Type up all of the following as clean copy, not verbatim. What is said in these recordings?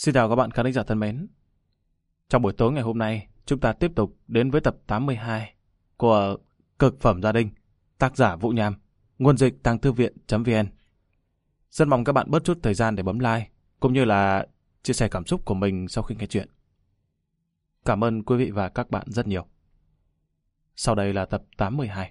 Xin chào các bạn khán giả thân mến. Trong buổi tối ngày hôm nay, chúng ta tiếp tục đến với tập 82 của Cực phẩm gia đình, tác giả Vũ Nham, nguồn dịch tangththư viện.vn. Rất mong các bạn bớt chút thời gian để bấm like, cũng như là chia sẻ cảm xúc của mình sau khi nghe chuyện. Cảm ơn quý vị và các bạn rất nhiều. Sau đây là tập 82.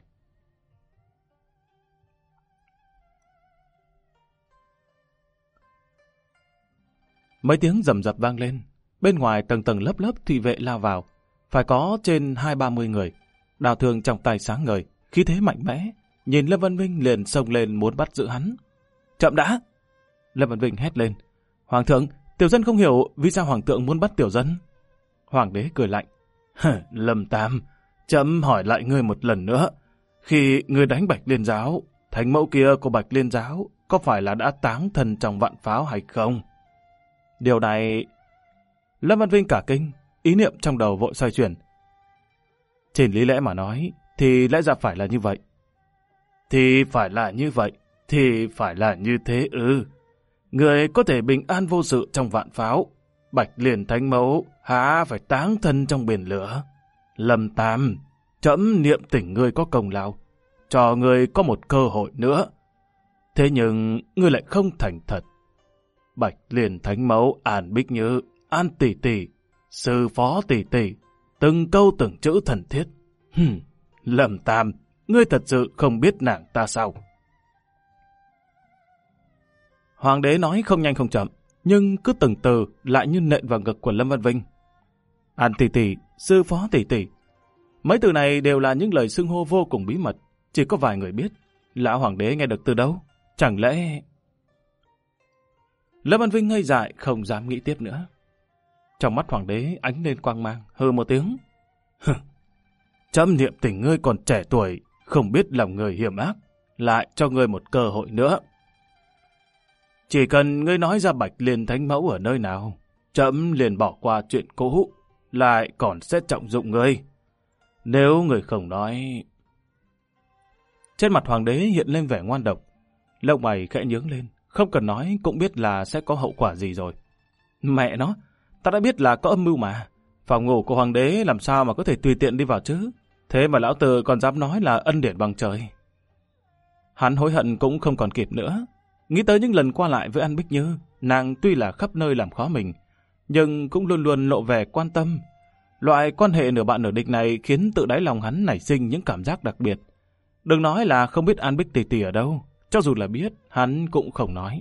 Mấy tiếng rầm rập vang lên, bên ngoài tầng tầng lớp lớp thị vệ lao vào, phải có trên 20-30 người. Đao thương trong tay sáng ngời, khí thế mạnh mẽ, nhìn Lâm Văn Vinh liền xông lên muốn bắt giữ hắn. Chậm đã! Lâm Văn Vinh hét lên. Hoàng thượng, tiểu dân không hiểu vì sao hoàng thượng muốn bắt tiểu dân. Hoàng đế cười lạnh. Lâm Tam, chậm hỏi lại ngươi một lần nữa. Khi ngươi đánh Bạch Liên Giáo, thánh mẫu kia của Bạch Liên Giáo có phải là đã táng thân trong vạn pháo hay không? Điều này... Lâm Văn Vinh cả kinh, ý niệm trong đầu vội xoay chuyển. Trên lý lẽ mà nói, thì lẽ ra phải là như vậy. Thì phải là như vậy, thì phải là như thế ư. Người có thể bình an vô sự trong vạn pháo, Bạch Liên Thánh Mẫu há phải táng thân trong biển lửa. Lâm Tam, trẫm niệm tỉnh ngươi có công lao, cho ngươi có một cơ hội nữa. Thế nhưng ngươi lại không thành thật. Bạch Liên Thánh Mẫu, An Bích Như, An Tỷ Tỷ, Sư Phó Tỷ Tỷ, từng câu từng chữ thần thiết. Lâm Tam, ngươi thật sự không biết nàng ta sao? Hoàng đế nói không nhanh không chậm, nhưng cứ từng từ lại như nện vào ngực của Lâm Văn Vinh. An Tỷ Tỷ, Sư Phó Tỷ Tỷ. Mấy từ này đều là những lời xưng hô vô cùng bí mật, chỉ có vài người biết. Lão hoàng đế nghe được từ đâu? Chẳng lẽ... Lâm Văn Vinh ngây dại không dám nghĩ tiếp nữa. Trong mắt hoàng đế ánh lên quang mang, hừ một tiếng. Trẫm niệm tình ngươi còn trẻ tuổi, không biết lòng người hiểm ác, lại cho ngươi một cơ hội nữa. Chỉ cần ngươi nói ra Bạch Liên Thánh Mẫu ở nơi nào, trẫm liền bỏ qua chuyện cũ, lại còn sẽ trọng dụng ngươi. Nếu ngươi không nói... Trên mặt hoàng đế hiện lên vẻ ngoan độc, lông mày khẽ nhướng lên. Không cần nói cũng biết là sẽ có hậu quả gì rồi. Mẹ nó, ta đã biết là có âm mưu mà. Phòng ngủ của hoàng đế làm sao mà có thể tùy tiện đi vào chứ. Thế mà lão tử còn dám nói là ân điển bằng trời. Hắn hối hận cũng không còn kịp nữa. Nghĩ tới những lần qua lại với An Bích Như, nàng tuy là khắp nơi làm khó mình, nhưng cũng luôn luôn lộ vẻ quan tâm. Loại quan hệ nửa bạn nửa địch này khiến tự đáy lòng hắn nảy sinh những cảm giác đặc biệt. Đừng nói là không biết An Bích Tỷ Tỷ ở đâu. Cho dù là biết, hắn cũng không nói.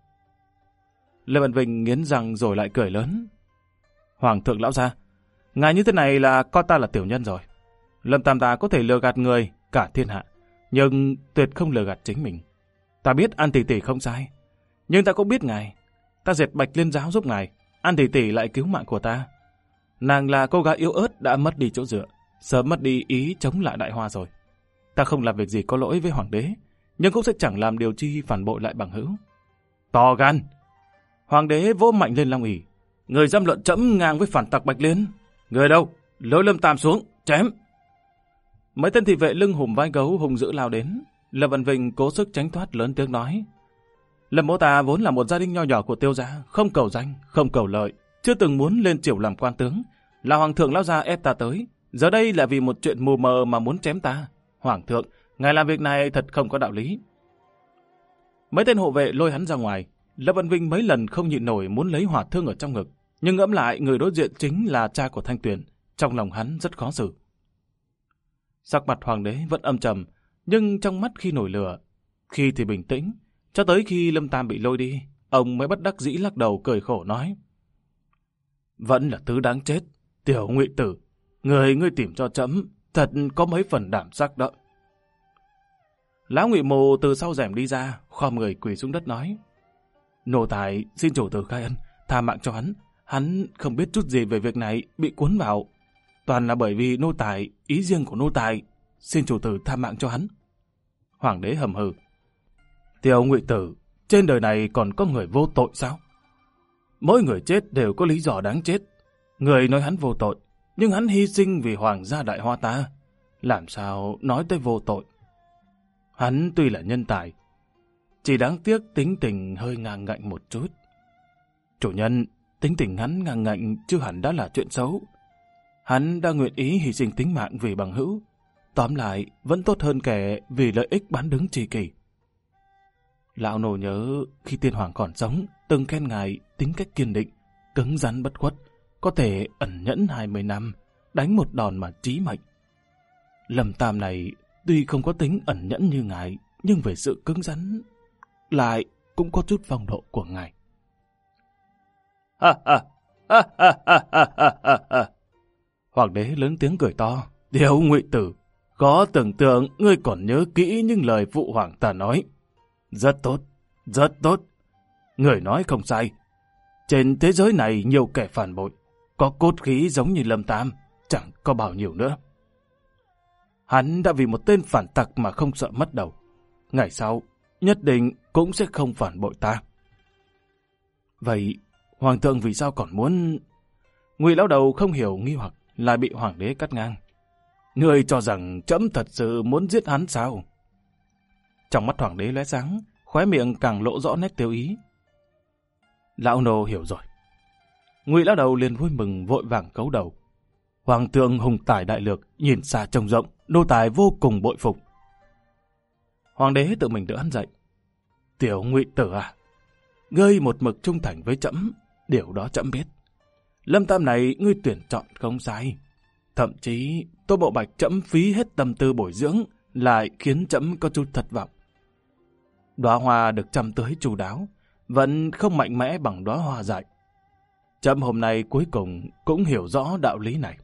Lê Văn Vinh nghiến răng rồi lại cười lớn. Hoàng thượng lão gia, ngài như thế này là coi ta là tiểu nhân rồi. Lâm Tam ta có thể lừa gạt người cả thiên hạ, nhưng tuyệt không lừa gạt chính mình. Ta biết An Tỷ Tỷ không sai, nhưng ta cũng biết ngài. Ta diệt Bạch Liên Giáo giúp ngài, An Tỷ Tỷ lại cứu mạng của ta. Nàng là cô gái yếu ớt đã mất đi chỗ dựa, sớm mất đi ý chống lại Đại Hoa rồi. Ta không làm việc gì có lỗi với hoàng đế, nhưng cũng sẽ chẳng làm điều chi phản bội lại bằng hữu. To gan! Hoàng đế vỗ mạnh lên long ỷ. Người dám luận trẫm ngang với phản tặc Bạch Liên. Người đâu? Lôi Lâm Tam xuống, chém! Mấy tên thị vệ lưng hùm vai gấu hung dữ lao đến. Lâm Văn Vinh cố sức tránh thoát lớn tiếng nói. Lâm mỗ ta vốn là một gia đình nho nhỏ của Tiêu gia, không cầu danh, không cầu lợi, chưa từng muốn lên triều làm quan tướng. Là hoàng thượng lão gia ép ta tới, giờ đây là vì một chuyện mù mờ mà muốn chém ta. Hoàng thượng, ngài làm việc này thật không có đạo lý. Mấy tên hộ vệ lôi hắn ra ngoài. Lâm Văn Vinh mấy lần không nhịn nổi muốn lấy hỏa thương ở trong ngực, nhưng ngẫm lại người đối diện chính là cha của Thanh Tuyền, trong lòng hắn rất khó xử. Sắc mặt hoàng đế vẫn âm trầm, nhưng trong mắt khi nổi lửa, khi thì bình tĩnh, cho tới khi Lâm Tam bị lôi đi, ông mới bất đắc dĩ lắc đầu cười khổ nói: Vẫn là thứ đáng chết, tiểu ngụy tử, ngươi tìm cho trẫm thật có mấy phần đảm sắc đó. Lão Ngụy Mù từ sau rèm đi ra, khom người quỳ xuống đất nói: Nô tài xin chủ tử khai ân, tha mạng cho hắn. Hắn không biết chút gì về việc này, bị cuốn vào. Toàn là bởi vì nô tài, ý riêng của nô tài. Xin chủ tử tha mạng cho hắn. Hoàng đế hầm hừ: Tiểu Ngụy tử, trên đời này còn có người vô tội sao? Mỗi người chết đều có lý do đáng chết. Người nói hắn vô tội, nhưng hắn hy sinh vì hoàng gia Đại Hoa ta. Làm sao nói tới vô tội? Hắn tuy là nhân tài, chỉ đáng tiếc tính tình hơi ngang ngạnh một chút. Chủ nhân, tính tình hắn ngang ngạnh chưa hẳn đã là chuyện xấu. Hắn đã nguyện ý hy sinh tính mạng vì bằng hữu. Tóm lại, vẫn tốt hơn kẻ vì lợi ích bán đứng tri kỷ. Lão nô nhớ khi tiên hoàng còn sống, từng khen ngài tính cách kiên định, cứng rắn bất khuất, có thể ẩn nhẫn 20 năm, đánh một đòn mà chí mệnh. Lâm Tam này tuy không có tính ẩn nhẫn như ngài, nhưng về sự cứng rắn lại cũng có chút phong độ của ngài. Hoàng đế lớn tiếng cười to. Tiểu Ngụy Tử, có tưởng tượng ngươi còn nhớ kỹ những lời phụ hoàng ta nói. Rất tốt, rất tốt. Người nói không sai. Trên thế giới này nhiều kẻ phản bội, có cốt khí giống như Lâm Tam, chẳng có bao nhiêu nữa. Hắn đã vì một tên phản tặc mà không sợ mất đầu. Ngày sau, nhất định cũng sẽ không phản bội ta. Vậy, hoàng thượng vì sao còn muốn... Ngụy lão đầu không hiểu nghi hoặc, lại bị hoàng đế cắt ngang. Ngươi cho rằng trẫm thật sự muốn giết hắn sao? Trong mắt hoàng đế lóe sáng, khóe miệng càng lộ rõ nét tiêu ý. Lão nô hiểu rồi. Ngụy lão đầu liền vui mừng vội vàng cấu đầu. Hoàng thượng hùng tài đại lược, nhìn xa trông rộng, nô tài vô cùng bội phục. Hoàng đế tự mình đỡ hắn dậy. Tiểu Ngụy Tử à, ngươi một mực trung thành với trẫm, điều đó trẫm biết. Lâm Tam này ngươi tuyển chọn không sai. Thậm chí Tô Bộ Bạch trẫm phí hết tâm tư bồi dưỡng, lại khiến trẫm có chút thất vọng. Đóa hoa được chăm tưới chu đáo, vẫn không mạnh mẽ bằng đóa hoa dại. Trẫm hôm nay cuối cùng cũng hiểu rõ đạo lý này.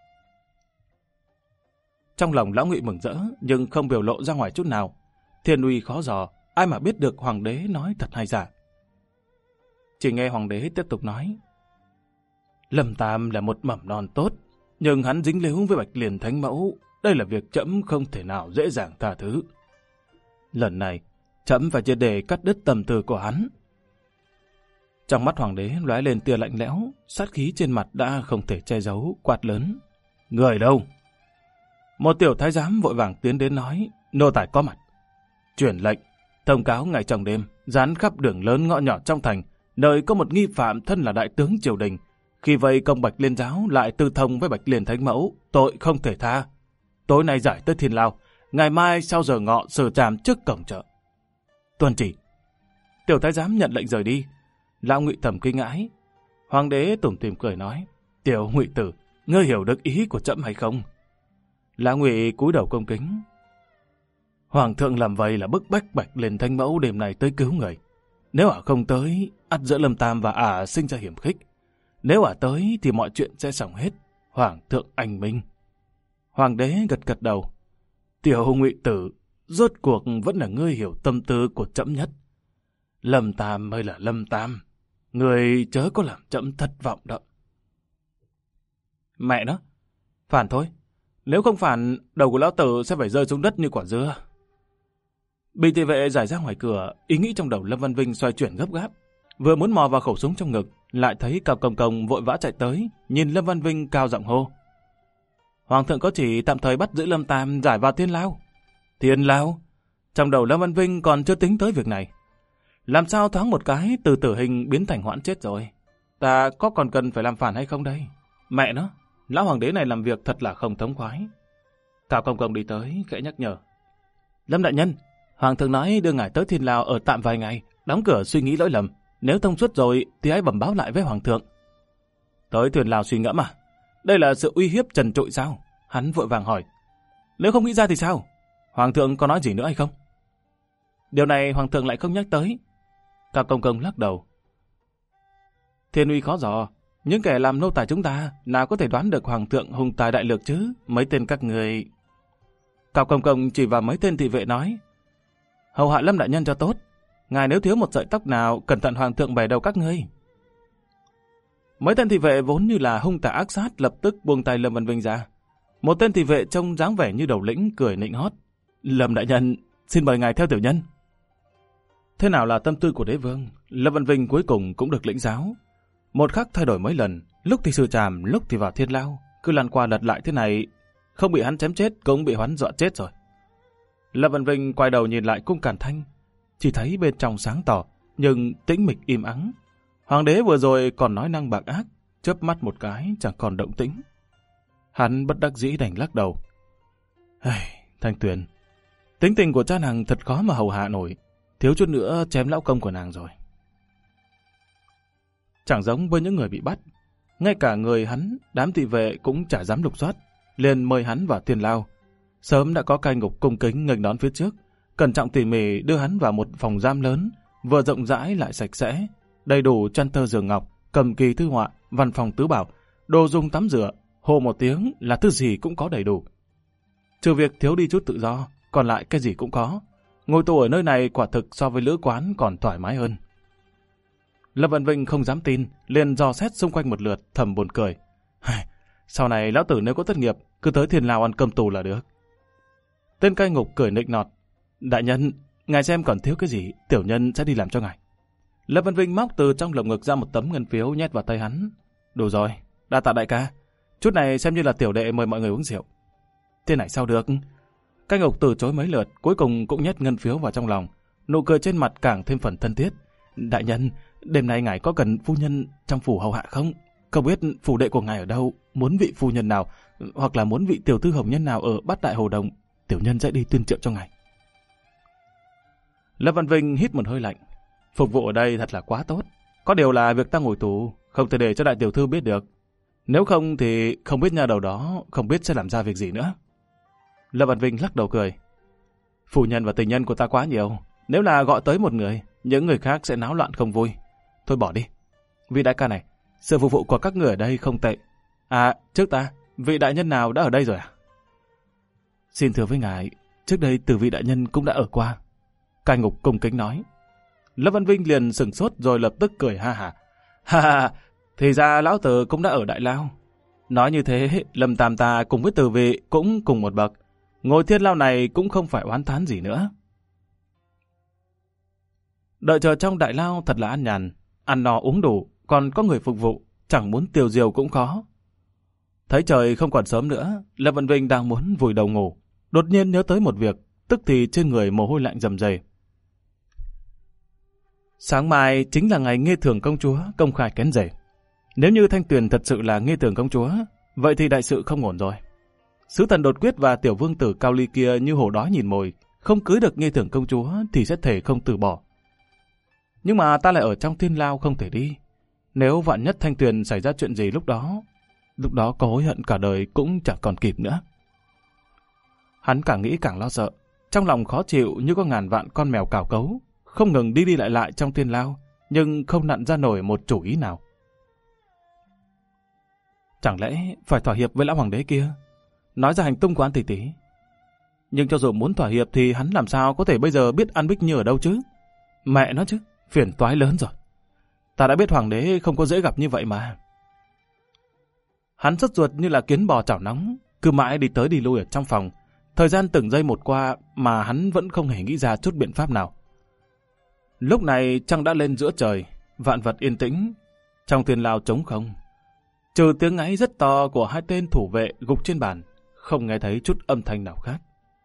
Trong lòng lão Ngụy mừng rỡ, nhưng không biểu lộ ra ngoài chút nào. Thiên uy khó dò, ai mà biết được hoàng đế nói thật hay giả. Chỉ nghe hoàng đế tiếp tục nói. Lâm Tam là một mầm non tốt, nhưng hắn dính líu với Bạch Liên Thánh Mẫu, đây là việc trẫm không thể nào dễ dàng tha thứ. Lần này, trẫm phải triệt để cắt đứt tâm tư của hắn. Trong mắt hoàng đế lóe lên tia lạnh lẽo, sát khí trên mặt đã không thể che giấu, quát lớn. Người đâu? Một tiểu thái giám vội vàng tiến đến nói, nô tài có mặt. Truyền lệnh, thông cáo ngày trong đêm, dán khắp đường lớn ngõ nhỏ trong thành, nơi có một nghi phạm thân là đại tướng triều đình. Khi vây công Bạch Liên giáo lại tư thông với Bạch Liên Thánh Mẫu, tội không thể tha. Tối nay giải tới Thiên Lao, ngày mai sau giờ ngọ xử trảm trước cổng chợ. Tuân chỉ. Tiểu thái giám nhận lệnh rời đi. Lão Ngụy thầm kinh ngãi. Hoàng đế tủm tỉm cười nói, Tiểu Ngụy Tử, ngươi hiểu được ý của trẫm hay không? Lão Ngụy cúi đầu cung kính. Hoàng thượng làm vậy là bức bách Bạch Liên Thánh Mẫu đêm nay tới cứu người. Nếu không tới, ắt giữa Lâm Tam và sinh ra hiểm khích. Nếu tới thì mọi chuyện sẽ xong hết. Hoàng thượng anh minh. Hoàng đế gật gật đầu. Tiểu Ngụy Tử, rốt cuộc vẫn là ngươi hiểu tâm tư của trẫm nhất. Lâm Tam mới là Lâm Tam. Người chớ có làm trẫm thất vọng đó. Mẹ nó, phản thôi. Nếu không phản, đầu của lão tử sẽ phải rơi xuống đất như quả dưa. Bị thị vệ giải ra ngoài cửa, ý nghĩ trong đầu Lâm Văn Vinh xoay chuyển gấp gáp. Vừa muốn mò vào khẩu súng trong ngực, lại thấy Cao Công Công vội vã chạy tới, nhìn Lâm Văn Vinh cao giọng hô. Hoàng thượng có chỉ tạm thời bắt giữ Lâm Tam giải vào Thiên Lao. Thiên Lao? Trong đầu Lâm Văn Vinh còn chưa tính tới việc này. Làm sao thoáng một cái từ tử hình biến thành hoãn chết rồi? Ta có còn cần phải làm phản hay không đây? Mẹ nó, lão hoàng đế này làm việc thật là không thống khoái. Cao Công Công đi tới, khẽ nhắc nhở. Lâm đại nhân, hoàng thượng nói đưa ngài tới Thiên Lao ở tạm vài ngày, đóng cửa suy nghĩ lỗi lầm. Nếu thông suốt rồi thì hãy bẩm báo lại với hoàng thượng. Tới Thiên Lao suy ngẫm à? Đây là sự uy hiếp trần trụi sao? Hắn vội vàng hỏi. Nếu không nghĩ ra thì sao? Hoàng thượng có nói gì nữa hay không? Điều này hoàng thượng lại không nhắc tới. Cao Công Công lắc đầu. Thiên uy khó dò. Những kẻ làm nô tài chúng ta nào có thể đoán được hoàng thượng hùng tài đại lược chứ? Mấy tên các người... Cao Công Công chỉ vào mấy tên thị vệ nói. Hầu hạ Lâm đại nhân cho tốt. Ngài nếu thiếu một sợi tóc nào, cẩn thận hoàng thượng bẻ đầu các ngươi. Mấy tên thị vệ vốn như là hung tà ác sát lập tức buông tay Lâm Văn Vinh ra. Một tên thị vệ trông dáng vẻ như đầu lĩnh cười nịnh hót. Lâm đại nhân, xin mời ngài theo tiểu nhân. Thế nào là tâm tư của đế vương, Lâm Văn Vinh cuối cùng cũng được lĩnh giáo. Một khắc thay đổi mấy lần, lúc thì xử trảm, lúc thì vào Thiên Lao. Cứ lăn qua lật lại thế này, không bị hắn chém chết cũng bị hắn dọa chết rồi. Lâm Văn Vinh quay đầu nhìn lại cung Càn Thanh, chỉ thấy bên trong sáng tỏ, nhưng tĩnh mịch im ắng. Hoàng đế vừa rồi còn nói năng bạc ác, chớp mắt một cái chẳng còn động tĩnh. Hắn bất đắc dĩ đành lắc đầu. Thanh Tuyền, tính tình của cha nàng thật khó mà hầu hạ nổi, thiếu chút nữa chém lão công của nàng rồi. Chẳng giống với những người bị bắt, ngay cả người hắn, đám thị vệ cũng chả dám lục soát, liền mời hắn vào thiên lao. Sớm đã có cai ngục cung kính nghênh đón phía trước, cẩn trọng tỉ mỉ đưa hắn vào một phòng giam lớn, vừa rộng rãi lại sạch sẽ, đầy đủ chăn tơ giường ngọc, cầm kỳ thư họa, văn phòng tứ bảo, đồ dùng tắm rửa, hô một tiếng là thứ gì cũng có đầy đủ. Trừ việc thiếu đi chút tự do, còn lại cái gì cũng có. Ngồi tù ở nơi này quả thực so với lữ quán còn thoải mái hơn. Lâm Vạn Vinh không dám tin, liền dò xét xung quanh một lượt, thầm buồn cười. Sau này lão tử nếu có thất nghiệp, cứ tới thiên lao ăn cơm tù là được. Tên cai ngục cười nịnh nọt. Đại nhân, ngài xem còn thiếu cái gì, tiểu nhân sẽ đi làm cho ngài. Lâm Vạn Vinh móc từ trong lồng ngực ra một tấm ngân phiếu nhét vào tay hắn. Đủ rồi, đa tạ đại ca. Chút này xem như là tiểu đệ mời mọi người uống rượu. Thế này sao được? Cai ngục từ chối mấy lượt, cuối cùng cũng nhét ngân phiếu vào trong lòng. Nụ cười trên mặt càng thêm phần thân thiết. Đại nhân, đêm nay ngài có cần phu nhân trong phủ hầu hạ không? Không biết phủ đệ của ngài ở đâu, muốn vị phu nhân nào, hoặc là muốn vị tiểu thư hồng nhân nào ở Bát Đại Hồ Đồng, tiểu nhân sẽ đi tuyên triệu cho ngài. Lâm Văn Vinh hít một hơi lạnh. Phục vụ ở đây thật là quá tốt. Có điều là việc ta ngồi tù, không thể để cho đại tiểu thư biết được. Nếu không thì không biết nhà đầu đó không biết sẽ làm ra việc gì nữa. Lâm Văn Vinh lắc đầu cười. Phu nhân và tình nhân của ta quá nhiều. Nếu là gọi tới một người, những người khác sẽ náo loạn không vui. Thôi bỏ đi. Vị đại ca này, sự phục vụ của các người ở đây không tệ. À, trước ta, vị đại nhân nào đã ở đây rồi à? Xin thưa với ngài, trước đây từ vị đại nhân cũng đã ở qua. Cai ngục cung kính nói. Lâm Văn Vinh liền sửng sốt rồi lập tức cười ha ha. Ha ha, thì ra lão tử cũng đã ở Đại Lao. Nói như thế, Lâm Tam ta cùng với Từ vị cũng cùng một bậc. Ngồi thiên lao này cũng không phải oán thán gì nữa. Đợi chờ trong Đại Lao thật là an nhàn, ăn no uống đủ, còn có người phục vụ, chẳng muốn tiêu diêu cũng khó. Thấy trời không còn sớm nữa, Lâm Văn Vinh đang muốn vùi đầu ngủ, đột nhiên nhớ tới một việc, tức thì trên người mồ hôi lạnh rầm rề. Sáng mai chính là ngày Nghê Thường công chúa công khai kén rể. Nếu như Thanh Tuyền thật sự là Nghê Thường công chúa, vậy thì đại sự không ổn rồi. Sứ thần đột quyết và tiểu vương tử Cao Ly kia như hổ đói nhìn mồi, không cưới được Nghê Thường công chúa thì sẽ thể không từ bỏ. Nhưng mà ta lại ở trong thiên lao không thể đi. Nếu vạn nhất Thanh Tuyền xảy ra chuyện gì lúc đó có hối hận cả đời cũng chẳng còn kịp nữa. Hắn càng nghĩ càng lo sợ, trong lòng khó chịu như có ngàn vạn con mèo cào cấu, không ngừng đi lại trong thiên lao, nhưng không nặn ra nổi một chủ ý nào. Chẳng lẽ phải thỏa hiệp với lão hoàng đế kia, nói ra hành tung của An tỷ tỷ? Nhưng cho dù muốn thỏa hiệp thì hắn làm sao có thể bây giờ biết An Bích Như ở đâu chứ? Mẹ nó chứ, phiền toái lớn rồi. Ta đã biết hoàng đế không có dễ gặp như vậy mà. Hắn sốt ruột như là kiến bò chảo nóng, cứ mãi đi tới đi lui ở trong phòng. Thời gian từng giây một qua mà hắn vẫn không hề nghĩ ra chút biện pháp nào. Lúc này trăng đã lên giữa trời, vạn vật yên tĩnh, trong thiên lao trống không. Trừ tiếng ngáy rất to của hai tên thủ vệ gục trên bàn, không nghe thấy chút âm thanh nào khác.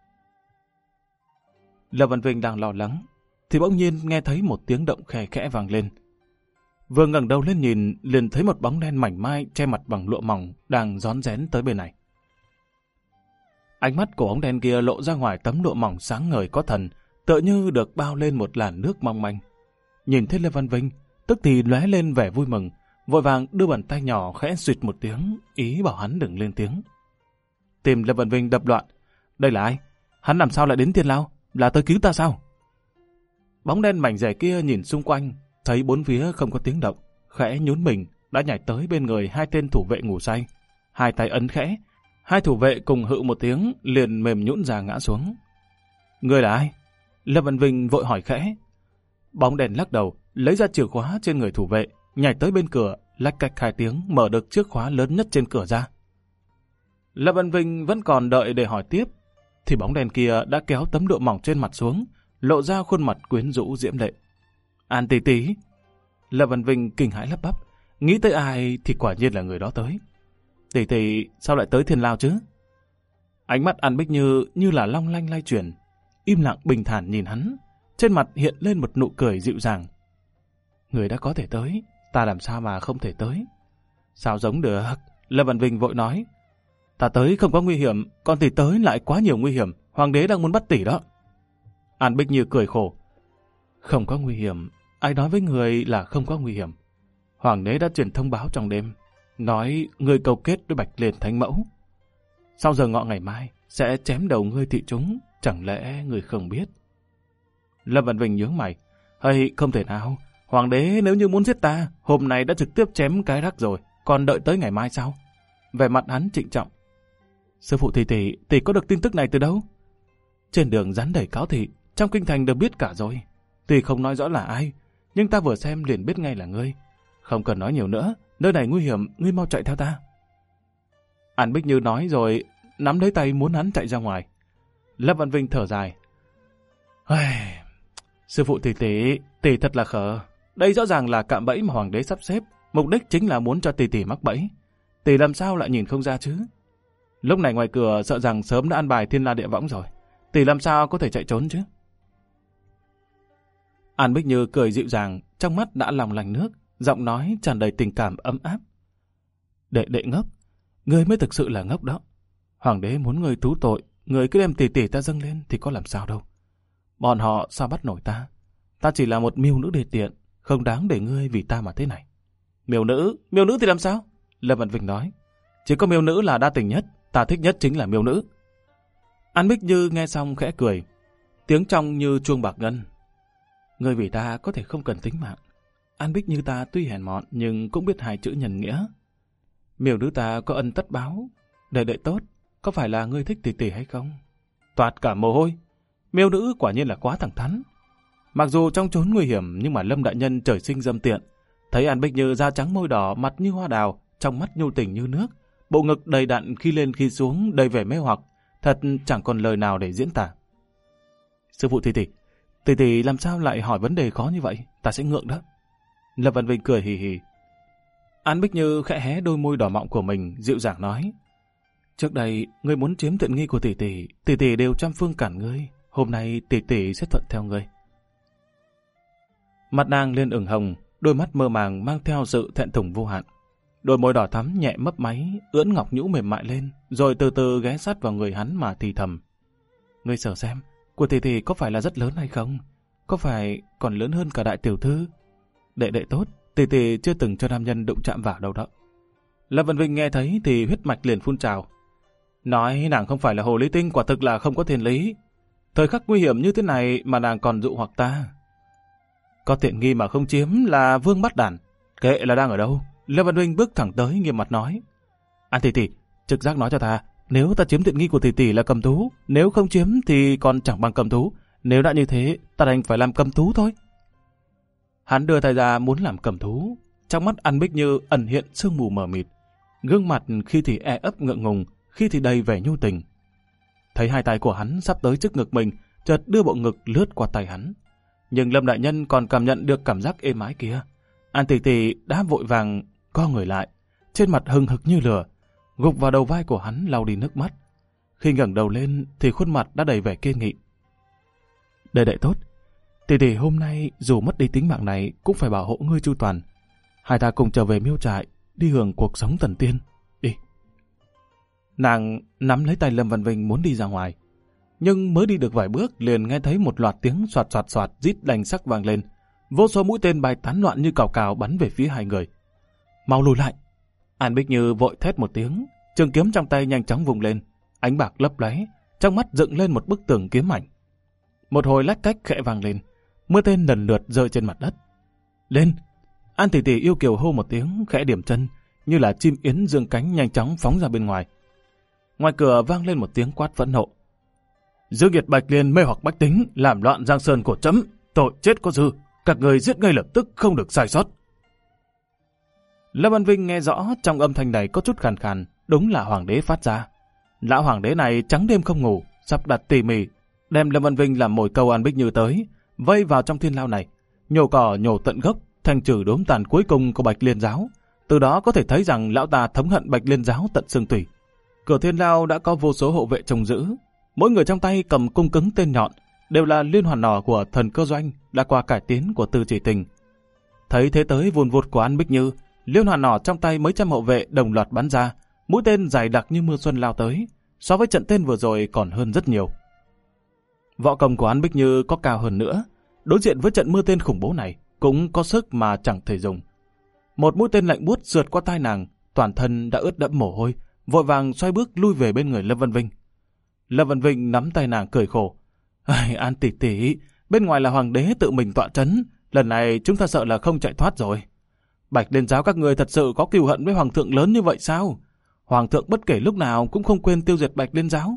Lâm Văn Vinh đang lo lắng, thì bỗng nhiên nghe thấy một tiếng động khẽ khẽ vang lên. Vừa ngẩng đầu lên nhìn, liền thấy một bóng đen mảnh mai che mặt bằng lụa mỏng đang rón rén tới bên này. Ánh mắt của bóng đen kia lộ ra ngoài tấm lụa mỏng sáng ngời có thần, tựa như được bao lên một làn nước mong manh. Nhìn thấy Lê Văn Vinh, tức thì lóe lên vẻ vui mừng, vội vàng đưa bàn tay nhỏ khẽ xuyệt một tiếng, ý bảo hắn đừng lên tiếng. Tim Lê Văn Vinh đập loạn. Đây là ai? Hắn làm sao lại đến thiên lao? Là tới cứu ta sao? Bóng đen mảnh dẻ kia nhìn xung quanh, thấy bốn phía không có tiếng động, khẽ nhún mình, đã nhảy tới bên người hai tên thủ vệ ngủ say. Hai tay ấn khẽ, hai thủ vệ cùng hự một tiếng, liền mềm nhũn ra ngã xuống. Người là ai? Lâm Văn Vinh vội hỏi khẽ. Bóng đèn lắc đầu, lấy ra chìa khóa trên người thủ vệ, nhảy tới bên cửa, lách cách hai tiếng mở được chiếc khóa lớn nhất trên cửa ra. Lâm Văn Vinh vẫn còn đợi để hỏi tiếp, thì bóng đèn kia đã kéo tấm lụa mỏng trên mặt xuống, lộ ra khuôn mặt quyến rũ diễm lệ. An tỷ tỷ. Lâm Văn Vinh kinh hãi lắp bắp, nghĩ tới ai thì quả nhiên là người đó tới. Tỷ tỷ sao lại tới thiên lao chứ? Ánh mắt An Bích như là long lanh lay chuyển, im lặng bình thản nhìn hắn, trên mặt hiện lên một nụ cười dịu dàng. Người đã có thể tới, ta làm sao mà không thể tới? Sao giống được? Lâm Văn Vinh vội nói. Ta tới không có nguy hiểm, còn tỷ tới lại quá nhiều nguy hiểm. Hoàng đế đang muốn bắt tỷ đó. An Bích Như cười khổ. Không có nguy hiểm, ai nói với người là không có nguy hiểm? Hoàng đế đã truyền thông báo trong đêm, nói người câu kết với Bạch Liên Thánh Mẫu. Sau giờ ngọ ngày mai sẽ chém đầu ngươi thị chúng, chẳng lẽ người không biết? Lâm Văn Vinh nhướng mày. Hay không thể nào, Hoàng đế nếu như muốn giết ta, hôm nay đã trực tiếp chém cái rắc rồi, còn đợi tới ngày mai sao? Vẻ mặt hắn trịnh trọng. Sư phụ tỷ có được tin tức này từ đâu? Trên đường dán đẩy cáo thị, trong kinh thành đều biết cả rồi. Tỷ không nói rõ là ai, nhưng ta vừa xem liền biết ngay là ngươi. Không cần nói nhiều nữa, nơi này nguy hiểm, ngươi mau chạy theo ta. An Bích Như nói rồi, nắm lấy tay muốn hắn chạy ra ngoài. Lâm Văn Vinh thở dài. Sư phụ tỷ thật là khờ. Đây rõ ràng là cạm bẫy mà Hoàng đế sắp xếp, mục đích chính là muốn cho tỷ mắc bẫy. Tỷ làm sao lại nhìn không ra chứ? Lúc này ngoài cửa sợ rằng sớm đã an bài thiên la địa võng rồi. Tỷ làm sao có thể chạy trốn chứ? An Bích Như cười dịu dàng, trong mắt đã lòng lành nước, giọng nói tràn đầy tình cảm ấm áp. Đệ ngốc, ngươi mới thực sự là ngốc đó. Hoàng đế muốn ngươi thú tội, ngươi cứ đem tỷ ta dâng lên thì có làm sao đâu. Bọn họ sao bắt nổi ta? Ta chỉ là một miêu nữ đề tiện, không đáng để ngươi vì ta mà thế này. Miêu nữ thì làm sao? Lâm Văn Vinh nói. Chỉ có miêu nữ là đa tình nhất, ta thích nhất chính là miêu nữ. An Bích Như nghe xong khẽ cười, tiếng trong như chuông bạc ngân. Ngươi vì ta có thể không cần tính mạng. An Bích Như ta tuy hèn mọn nhưng cũng biết hai chữ nhân nghĩa. Miêu nữ ta có ân tất báo. Đệ tốt, có phải là ngươi thích tỷ hay không? Toát cả mồ hôi. Miêu nữ quả nhiên là quá thẳng thắn. Mặc dù trong chốn nguy hiểm nhưng mà Lâm đại nhân trời sinh dâm tiện. Thấy An Bích Như da trắng môi đỏ, mặt như hoa đào, trong mắt nhu tình như nước, bộ ngực đầy đặn khi lên khi xuống đầy vẻ mê hoặc, thật chẳng còn lời nào để diễn tả. Sư phụ tỷ làm sao lại hỏi vấn đề khó như vậy? Ta sẽ ngượng đó. Lâm Văn Vinh cười hì hì. An Bích Như khẽ hé đôi môi đỏ mọng của mình, dịu dàng nói. Trước đây, ngươi muốn chiếm tiện nghi của tỷ đều trăm phương cản ngươi. Hôm nay tỷ sẽ thuận theo ngươi. Mặt nàng lên ửng hồng, đôi mắt mơ màng mang theo sự thẹn thùng vô hạn. Đôi môi đỏ thắm nhẹ mấp máy, ưỡn ngọc nhũ mềm mại lên, rồi từ từ ghé sát vào người hắn mà thì thầm. Ngươi sở xem, của tỷ có phải là rất lớn hay không? Có phải còn lớn hơn cả đại tiểu thư? Đệ tốt, tỷ chưa từng cho nam nhân đụng chạm vào đâu đó. Lâm Văn Vinh nghe thấy thì huyết mạch liền phun trào. Nói nàng không phải là hồ ly tinh, quả thực là không có thiên lý. Thời khắc nguy hiểm như thế này mà nàng còn dụ hoặc ta. Có tiện nghi mà không chiếm là vương bắt đản. Kệ là đang ở đâu? Lâm Văn Vinh bước thẳng tới nghiêm mặt nói. An tỷ, trực giác nói cho ta, nếu ta chiếm tiện nghi của tỷ là cầm thú, nếu không chiếm thì còn chẳng bằng cầm thú. Nếu đã như thế, ta đành phải làm cầm thú thôi. Hắn đưa tay ra muốn làm cầm thú. Trong mắt An Bích Như ẩn hiện sương mù mờ mịt. Gương mặt khi thì e ấp ngượng ngùng, khi thì đầy vẻ nhu tình. Thấy hai tay của hắn sắp tới trước ngực mình, chợt đưa bộ ngực lướt qua tay hắn. Nhưng Lâm đại nhân còn cảm nhận được cảm giác êm ái kia. An tỷ đã vội vàng co người lại, trên mặt hừng hực như lửa, gục vào đầu vai của hắn lau đi nước mắt. Khi ngẩng đầu lên thì khuôn mặt đã đầy vẻ kiên nghị. Đệ tốt, tỷ hôm nay dù mất đi tính mạng này cũng phải bảo hộ ngươi chu toàn. Hai ta cùng trở về miêu trại, đi hưởng cuộc sống thần tiên. Đi. Nàng nắm lấy tay Lâm Văn Vinh muốn đi ra ngoài. Nhưng mới đi được vài bước liền nghe thấy một loạt tiếng soạt rít đành sắc vang lên. Vô số mũi tên bay tán loạn như cào cào bắn về phía hai người. Mau lùi lại. An Bích Như vội thét một tiếng, trường kiếm trong tay nhanh chóng vùng lên, ánh bạc lấp lóe, trong mắt dựng lên một bức tường kiếm ảnh. Một hồi lách cách khẽ vang lên, mưa tên lần lượt rơi trên mặt đất. Lên! An tỷ yêu kiều hô một tiếng, khẽ điểm chân, như là chim yến dương cánh nhanh chóng phóng ra bên ngoài. Ngoài cửa vang lên một tiếng quát phẫn nộ. Dương Nhiệt Bạch Liên mê hoặc bách tính, làm loạn giang sơn của trẫm, tội chết có dư, các người giết ngay lập tức, không được sai sót. Lâm Văn Vinh nghe rõ trong âm thanh này có chút khàn khàn, đúng là hoàng đế phát ra. Lão hoàng đế này trắng đêm không ngủ, sắp đặt tỉ mỉ, đem Lâm Văn Vinh làm mồi câu An Bích Như tới, vây vào trong thiên lao này, nhổ cỏ nhổ tận gốc, thanh trừ đốm tàn cuối cùng của Bạch Liên giáo. Từ đó có thể thấy rằng lão ta thống hận Bạch Liên giáo tận xương tủy. Cửa thiên lao đã có vô số hộ vệ trông giữ, mỗi người trong tay cầm cung cứng tên nhọn, đều là liên hoàn nỏ của thần cơ doanh đã qua cải tiến của Tư Chỉ Tình. Thấy thế tới vùn vụt của An Bích Như, liên hoàn nỏ trong tay mấy trăm hộ vệ đồng loạt bắn ra, mũi tên dày đặc như mưa xuân lao tới, so với trận tên vừa rồi còn hơn rất nhiều. Võ công của An Bích Như có cao hơn nữa, đối diện với trận mưa tên khủng bố này cũng có sức mà chẳng thể dùng. Một mũi tên lạnh buốt sượt qua tai nàng, toàn thân đã ướt đẫm mồ hôi, vội vàng xoay bước lui về bên người Lâm Vân Vinh. Lâm Vân Vinh nắm tay nàng cười khổ. An tỷ tỷ, bên ngoài là hoàng đế tự mình tọa trấn, lần này chúng ta sợ là không chạy thoát rồi. Bạch Liên giáo các người thật sự có cừu hận với hoàng thượng lớn như vậy sao? Hoàng thượng bất kể lúc nào cũng không quên tiêu diệt Bạch Liên giáo.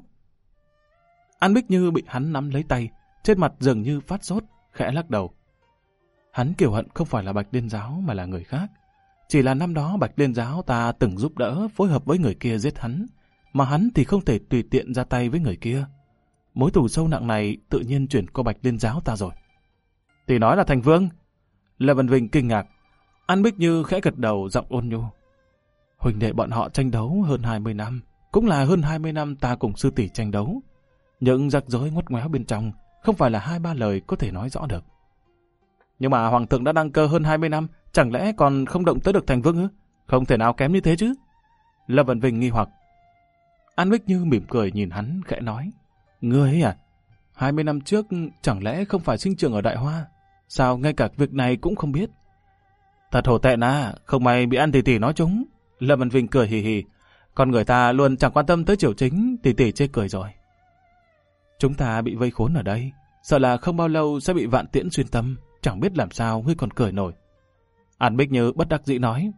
An Bích Như bị hắn nắm lấy tay, trên mặt dường như phát sốt, khẽ lắc đầu. Hắn kiều hận không phải là Bạch Liên giáo mà là người khác. Chỉ là năm đó Bạch Liên giáo ta từng giúp đỡ phối hợp với người kia giết hắn, mà hắn thì không thể tùy tiện ra tay với người kia. Mối thù sâu nặng này tự nhiên chuyển qua Bạch Liên giáo ta rồi. Thì nói là Thành Vương. Lâm Vân Vinh kinh ngạc. An Bích Như khẽ gật đầu giọng ôn nhu. Huynh đệ bọn họ tranh đấu hơn 20 năm, cũng là hơn 20 năm ta cùng sư tỷ tranh đấu. Những rắc rối ngoắt ngoéo bên trong không phải là 2-3 lời có thể nói rõ được. Nhưng mà hoàng thượng đã đăng cơ hơn 20 năm, chẳng lẽ còn không động tới được Thành Vương ư? Không thể nào kém như thế chứ. Lâm Vân Vinh nghi hoặc. An Bích Như mỉm cười nhìn hắn khẽ nói. Ngươi ấy à? 20 năm trước chẳng lẽ không phải sinh trưởng ở Đại Hoa? Sao ngay cả việc này cũng không biết? Thật hổ tệ à, không may bị An tỷ tỷ nói trúng. Lâm Vân Vinh cười hì hì. Con người ta luôn chẳng quan tâm tới triều chính, tỷ tỷ chê cười rồi. Chúng ta bị vây khốn ở đây, sợ là không bao lâu sẽ bị vạn tiễn xuyên tâm, chẳng biết làm sao ngươi còn cười nổi. An Bích Như bất đắc dĩ nói.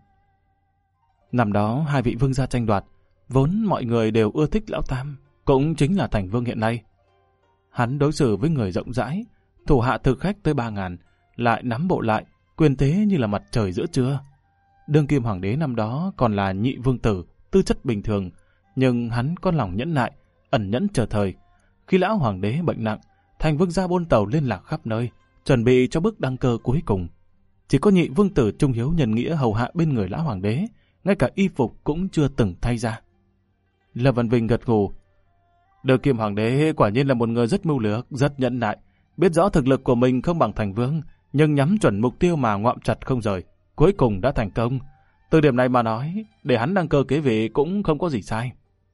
Năm đó hai vị vương gia tranh đoạt, vốn mọi người đều ưa thích lão tam, cũng chính là Thành Vương hiện nay. Hắn đối xử với người rộng rãi, thủ hạ thực khách tới 3.000, lại nắm bộ lại, quyền thế như là mặt trời giữa trưa. Đương kim hoàng đế năm đó còn là nhị vương tử, tư chất bình thường, nhưng hắn có lòng nhẫn nại, ẩn nhẫn chờ thời. Khi lão hoàng đế bệnh nặng, Thành Vương gia buôn tàu liên lạc khắp nơi, chuẩn bị cho bước đăng cơ cuối cùng. Chỉ có nhị vương tử trung hiếu nhân nghĩa hầu hạ bên người lão hoàng đế, ngay cả y phục cũng chưa từng thay ra. Lâm Văn Vinh gật gù. Đương kim hoàng đế quả nhiên là một người rất mưu lược, rất nhẫn nại, biết rõ thực lực của mình không bằng Thành Vương, nhưng nhắm chuẩn mục tiêu mà ngoạm chặt không rời, cuối cùng đã thành công. Từ điểm này mà nói, để hắn đăng cơ kế vị cũng không có gì sai.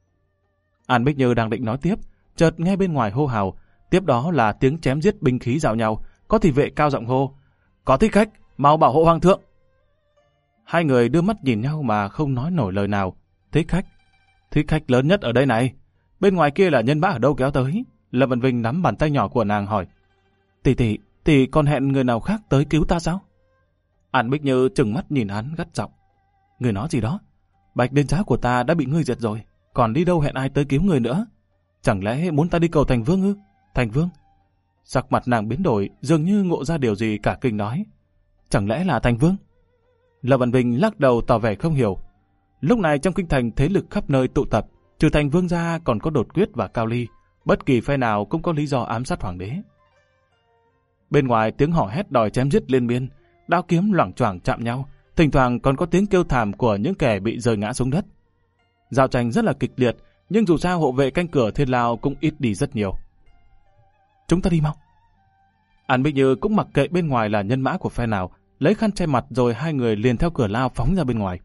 An Bích Như đang định nói tiếp, chợt nghe bên ngoài hô hào, tiếp đó là tiếng chém giết binh khí giao nhau, có thị vệ cao giọng hô: "Có thích khách, mau bảo hộ hoàng thượng!" Hai người đưa mắt nhìn nhau mà không nói nổi lời nào. Thích khách lớn nhất ở đây này. Bên ngoài kia là nhân mã ở đâu kéo tới? Lâm Văn Vinh nắm bàn tay nhỏ của nàng hỏi. Tỷ còn hẹn người nào khác tới cứu ta sao? An Bích Như trừng mắt nhìn hắn gắt giọng. Người nói gì đó? Bạch Liên giáo của ta đã bị ngươi diệt rồi, còn đi đâu hẹn ai tới cứu người nữa? Chẳng lẽ muốn ta đi cầu Thành Vương ư? Thành Vương? Sắc mặt nàng biến đổi, dường như ngộ ra điều gì cả kinh nói. Chẳng lẽ là Thành Vương? Lâm Văn Vinh lắc đầu tỏ vẻ không hiểu. Lúc này trong kinh thành thế lực khắp nơi tụ tập, trừ Thành Vương ra còn có Đột Quyết và Cao Ly, bất kỳ phe nào cũng có lý do ám sát hoàng đế. Bên ngoài tiếng hò hét đòi chém giết liên miên, đao kiếm loảng choảng chạm nhau, thỉnh thoảng còn có tiếng kêu thảm của những kẻ bị rơi ngã xuống đất. Giao tranh rất là kịch liệt, nhưng dù sao hộ vệ canh cửa Thiên Lao cũng ít đi rất nhiều. Chúng ta đi mau. An Bích Như cũng mặc kệ bên ngoài là nhân mã của phe nào, lấy khăn che mặt rồi hai người liền theo cửa lao phóng ra bên ngoài.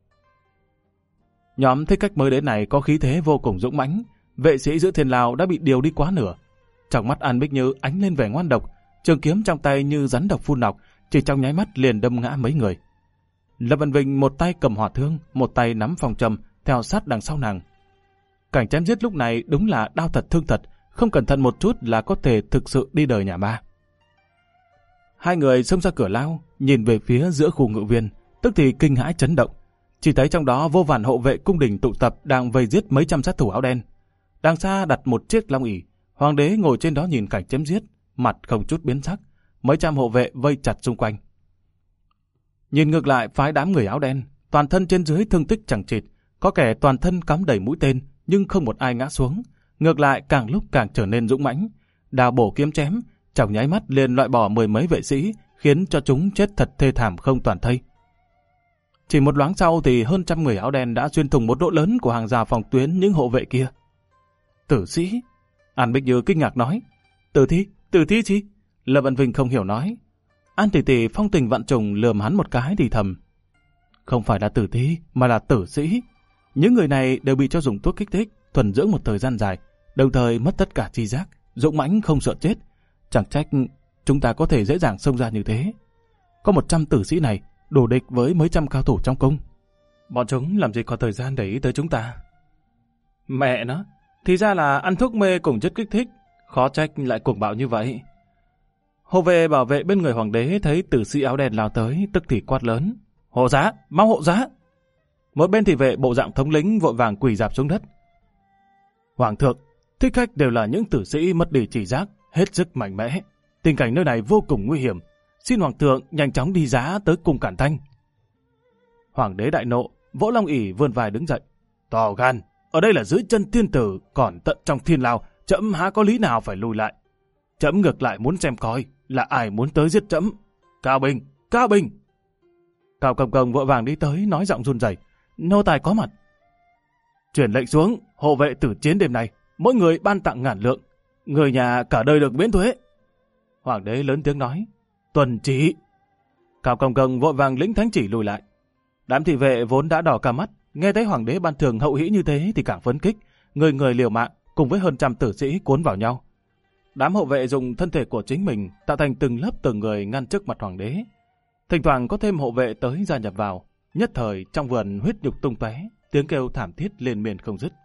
Nhóm thích khách mới đến này có khí thế vô cùng dũng mãnh, vệ sĩ giữa Thiên Lao đã bị điều đi quá nửa. Trong mắt An Bích Như ánh lên vẻ ngoan độc, trường kiếm trong tay như rắn độc phun nọc, chỉ trong nháy mắt liền đâm ngã mấy người. Lâm Văn Vinh một tay cầm hỏa thương, một tay nắm phòng trầm, theo sát đằng sau nàng. Cảnh chém giết lúc này đúng là đau thật thương thật, không cẩn thận một chút là có thể thực sự đi đời nhà ma. Hai người xông ra cửa lao, nhìn về phía giữa khu ngự viên, tức thì kinh hãi chấn động. Chỉ thấy trong đó vô vàn hộ vệ cung đình tụ tập đang vây giết mấy trăm sát thủ áo đen. Đằng xa đặt một chiếc long ỷ, hoàng đế ngồi trên đó nhìn cảnh chém giết, mặt không chút biến sắc, mấy trăm hộ vệ vây chặt xung quanh. Nhìn ngược lại phái đám người áo đen, toàn thân trên dưới thương tích chẳng chịt, có kẻ toàn thân cắm đầy mũi tên nhưng không một ai ngã xuống, ngược lại càng lúc càng trở nên dũng mãnh, đào bổ kiếm chém, trong nháy mắt liền loại bỏ mười mấy vệ sĩ, khiến cho chúng chết thật thê thảm không toàn thây. Chỉ một loáng sau thì hơn trăm người áo đen đã xuyên thủng một lỗ lớn của hàng rào phòng tuyến những hộ vệ kia. Tử sĩ? An Bích Như kinh ngạc nói. Tử thi chi? Lâm Văn Vinh không hiểu nói. An Tỷ Tỷ phong tình vạn trùng lườm hắn một cái thì thầm. Không phải là tử thi, mà là tử sĩ. Những người này đều bị cho dùng thuốc kích thích, thuần dưỡng một thời gian dài, đồng thời mất tất cả tri giác, dũng mãnh không sợ chết. Chẳng trách chúng ta có thể dễ dàng xông ra như thế. Có 100 tử sĩ này, đổ địch với mấy trăm cao thủ trong cung. Bọn chúng làm gì có thời gian để ý tới chúng ta. Mẹ nó, thì ra là ăn thuốc mê cùng chất kích thích, khó trách lại cuồng bạo như vậy. Hộ vệ bảo vệ bên người hoàng đế thấy tử sĩ áo đen lao tới, tức thì quát lớn. Hộ giá, mau hộ giá! Một bên thị vệ bộ dạng thống lĩnh vội vàng quỳ rạp xuống đất. Hoàng thượng, thích khách đều là những tử sĩ mất đi chỉ giác, hết sức mạnh mẽ. Tình cảnh nơi này vô cùng nguy hiểm. Xin hoàng thượng nhanh chóng đi giá tới cung Cản Thanh. Hoàng đế đại nộ, Võ Long ỷ vươn vai đứng dậy. To gan, ở đây là dưới chân thiên tử, còn tận trong thiên lao, trẫm há có lý nào phải lùi lại. Trẫm ngược lại muốn xem coi là ai muốn tới giết trẫm. Cao binh, cao binh! Cao Công Công vội vàng đi tới, nói giọng run rẩy. Nô tài có mặt. Truyền lệnh xuống, hộ vệ tử chiến đêm nay, mỗi người ban tặng 1000 lượng. Người nhà cả đời được miễn thuế. Hoàng đế lớn tiếng nói. Tuần chỉ. Cao Công Công vội vàng lĩnh thánh chỉ lùi lại. Đám thị vệ vốn đã đỏ cả mắt, nghe thấy hoàng đế ban thưởng hậu hĩ như thế thì càng phấn kích, người người liều mạng cùng với hơn trăm tử sĩ cuốn vào nhau. Đám hộ vệ dùng thân thể của chính mình tạo thành từng lớp từng người ngăn trước mặt hoàng đế. Thỉnh thoảng có thêm hộ vệ tới gia nhập vào, nhất thời trong vườn huyết nhục tung tóe, tiếng kêu thảm thiết liên miên không dứt.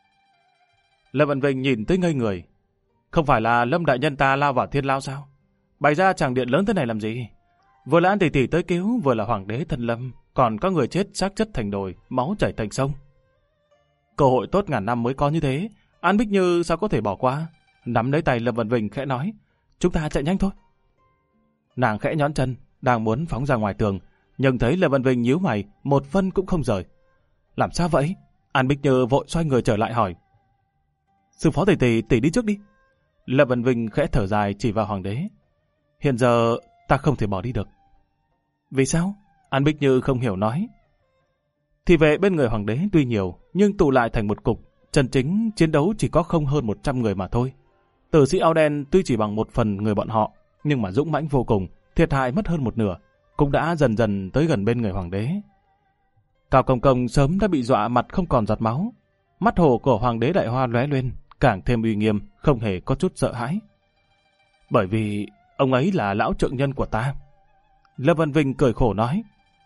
Lâm Vân Vinh nhìn tới ngây người. Không phải là Lâm đại nhân ta lao vào thiên lao sao? Bày ra tràng điện lớn thế này làm gì? Vừa là An Tỷ Tỷ tới cứu, vừa là hoàng đế thân lâm, còn có người chết xác chất thành đồi, máu chảy thành sông. Cơ hội tốt ngàn năm mới có như thế, An Bích Như sao có thể bỏ qua? Nắm lấy tay Lâm Vân Vinh khẽ nói, chúng ta chạy nhanh thôi. Nàng khẽ nhón chân, đang muốn phóng ra ngoài tường, nhưng thấy Lâm Vân Vinh nhíu mày, một phân cũng không rời. Làm sao vậy? An Bích Như vội xoay người trở lại hỏi. Sư phó tỷ đi trước đi. Lâm Vân Vinh khẽ thở dài chỉ vào hoàng đế. Hiện giờ ta không thể bỏ đi được. Vì sao? An Bích Như không hiểu nói. Thị vệ bên người hoàng đế tuy nhiều, nhưng tụ lại thành một cục, chân chính chiến đấu chỉ có không hơn 100 người mà thôi. Tử sĩ áo đen tuy chỉ bằng 1/10 người bọn họ, nhưng mà dũng mãnh vô cùng, thiệt hại mất hơn 1/2, cũng đã dần dần tới gần bên người hoàng đế. Cao Công Công sớm đã bị dọa mặt không còn giọt máu. Mắt hổ của hoàng đế Đại Hoa lóe lên, càng thêm uy nghiêm, không hề có chút sợ hãi. Bởi vì ông ấy là lão trượng nhân của ta. Lâm Vân Vinh cười khổ nói.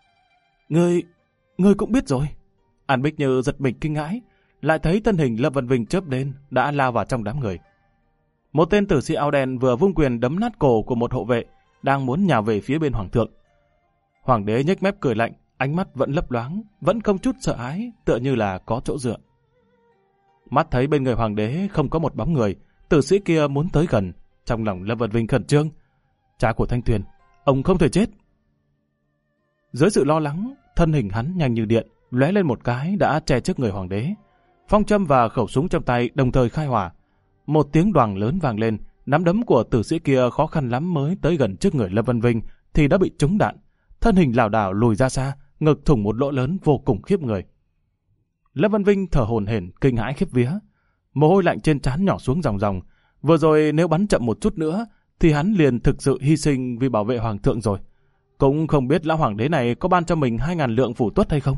Ngươi cũng biết rồi. An Bích Như giật mình kinh hãi, lại thấy thân hình Lâm Vân Vinh chớp lên, đã lao vào trong đám người. Một tên tử sĩ áo đen vừa vung quyền đấm nát cổ của một hộ vệ, đang muốn nhào về phía bên hoàng thượng. Hoàng đế nhếch mép cười lạnh, ánh mắt vẫn lấp loáng, vẫn không chút sợ hãi, tựa như là có chỗ dựa. Mắt thấy bên người hoàng đế không có một bóng người, tử sĩ kia muốn tới gần, trong lòng Lâm Vân Vinh khẩn trương. Cha của Thanh Tuyền, ông không thể chết. Dưới sự lo lắng, thân hình hắn nhanh như điện, lóe lên một cái đã che trước người hoàng đế. Phong châm và khẩu súng trong tay đồng thời khai hỏa. Một tiếng đoàng lớn vang lên, nắm đấm của tử sĩ kia khó khăn lắm mới tới gần trước người Lâm Vân Vinh thì đã bị trúng đạn. Thân hình lảo đảo lùi ra xa, ngực thủng một lỗ lớn vô cùng khiếp người. Lâm Vân Vinh thở hổn hển, kinh hãi khiếp vía. Mồ hôi lạnh trên trán nhỏ xuống ròng ròng. Vừa rồi nếu bắn chậm một chút nữa thì hắn liền thực sự hy sinh vì bảo vệ hoàng thượng rồi. Cũng không biết lão hoàng đế này có ban cho mình 2000 lượng phủ tuất hay không.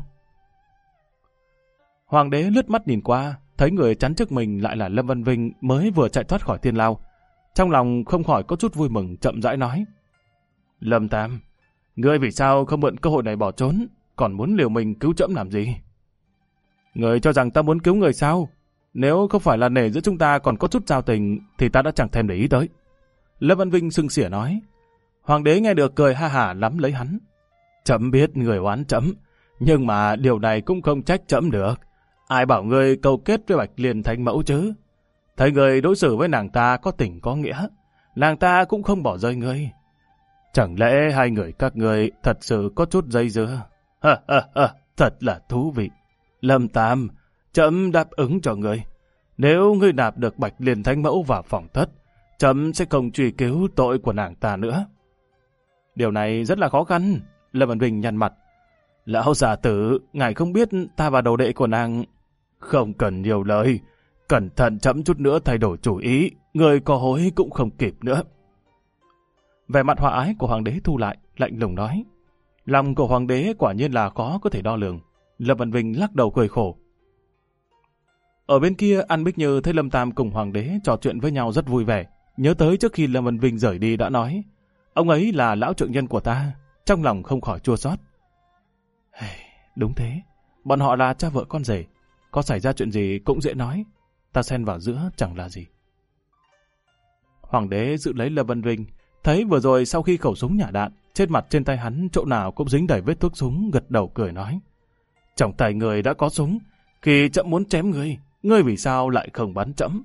Hoàng đế lướt mắt nhìn qua, thấy người chắn trước mình lại là Lâm Vân Vinh mới vừa chạy thoát khỏi thiên lao. Trong lòng không khỏi có chút vui mừng, chậm rãi nói. Lâm Tam, ngươi vì sao không mượn cơ hội này bỏ trốn, còn muốn liều mình cứu trẫm làm gì? Ngươi cho rằng ta muốn cứu người sao? Nếu không phải là nể giữa chúng ta còn có chút giao tình thì ta đã chẳng thèm để ý tới. Lâm Vân Vinh sưng xỉa nói. Hoàng đế nghe được cười ha hả nắm lấy hắn. Trẫm biết người oán trẫm, nhưng mà điều này cũng không trách trẫm được. Ai bảo ngươi câu kết với Bạch Liên Thánh Mẫu chứ? Thấy ngươi đối xử với nàng ta có tình có nghĩa, nàng ta cũng không bỏ rơi ngươi. Chẳng lẽ hai người các ngươi thật sự có chút dây dưa? Thật là thú vị. Lâm Tam, trẫm đáp ứng cho ngươi. Nếu ngươi nạp được Bạch Liên Thánh Mẫu vào phòng thất, trẫm sẽ không truy cứu tội của nàng ta nữa. Điều này rất là khó khăn. Lâm Vân Vinh nhăn mặt. Lão già tử, ngài không biết ta và đầu đệ của nàng. Không cần nhiều lời, cẩn thận chậm chút nữa thay đổi chủ ý, người có hối cũng không kịp nữa. Vẻ mặt hòa ái của hoàng đế thu lại, lạnh lùng nói. Lòng của hoàng đế quả nhiên là khó có thể đo lường. Lâm Văn Vinh lắc đầu cười khổ. Ở bên kia, An Bích Như thấy Lâm Tam cùng hoàng đế trò chuyện với nhau rất vui vẻ. Nhớ tới trước khi Lâm Văn Vinh rời đi đã nói, ông ấy là lão trượng nhân của ta, trong lòng không khỏi chua xót. Đúng thế, bọn họ là cha vợ con rể, có xảy ra chuyện gì cũng dễ nói, ta xen vào giữa chẳng là gì. Hoàng đế giữ lấy Lâm Văn Vinh, thấy vừa rồi sau khi khẩu súng nhả đạn, trên mặt trên tay hắn chỗ nào cũng dính đầy vết thuốc súng, gật đầu cười nói. Trong tay người đã có súng, khi chậm muốn chém ngươi vì sao lại không bắn chậm?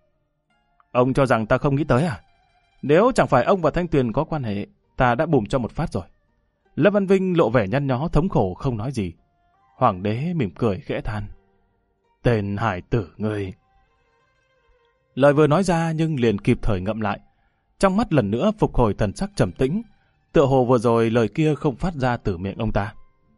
Ông cho rằng ta không nghĩ tới à? Nếu chẳng phải ông và Thanh Tuyền có quan hệ, ta đã bùm cho một phát rồi. Lâm Văn Vinh lộ vẻ nhăn nhó thống khổ không nói gì. Hoàng đế mỉm cười khẽ than. Tên hải tử ngươi. Lời vừa nói ra nhưng liền kịp thời ngậm lại. Trong mắt lần nữa phục hồi thần sắc trầm tĩnh, tựa hồ vừa rồi lời kia không phát ra từ miệng ông ta.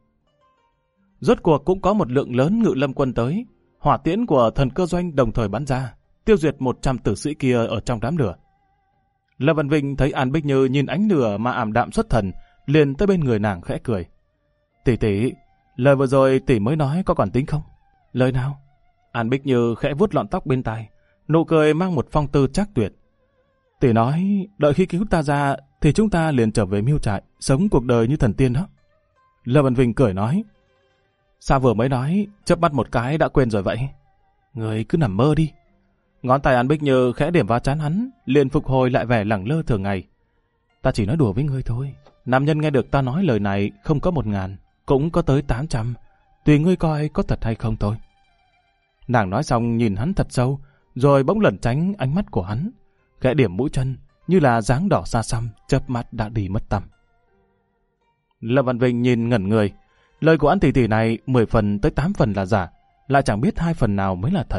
Rốt cuộc cũng có một lượng lớn ngự lâm quân tới, hỏa tiễn của thần cơ doanh đồng thời bắn ra, tiêu diệt 100 tử sĩ kia ở trong đám lửa. Lâm Văn Vinh thấy An Bích Như nhìn ánh lửa mà ảm đạm xuất thần, liền tới bên người nàng khẽ cười. Tỷ, lời vừa rồi tỷ mới nói có còn tính không? Lời nào? An Bích Như khẽ vuốt lọn tóc bên tai, nụ cười mang một phong tư trác tuyệt. Tỷ nói, đợi khi cứu ta ra thì chúng ta liền trở về Miêu Trại, sống cuộc đời như thần tiên đó. Lâm Văn Vinh cười nói. Sao vừa mới nói, chớp mắt một cái đã quên rồi vậy? Người cứ nằm mơ đi. Ngón tay An Bích Như khẽ điểm vào trán hắn, liền phục hồi lại vẻ lẳng lơ thường ngày. Ta chỉ nói đùa với ngươi thôi. Nam nhân nghe được ta nói lời này không có 1000, cũng có tới 800. Tùy ngươi coi có thật hay không thôi. Nàng nói xong nhìn hắn thật sâu, rồi bỗng lẩn tránh ánh mắt của hắn, khẽ điểm mũi chân như là dáng đỏ xa xăm, chớp mắt đã đi mất tăm. Lâm Văn Vinh nhìn ngẩn người. Lời của An tỷ tỷ này 10 phần tới 8 phần là giả, lại chẳng biết 2 phần nào mới là thật.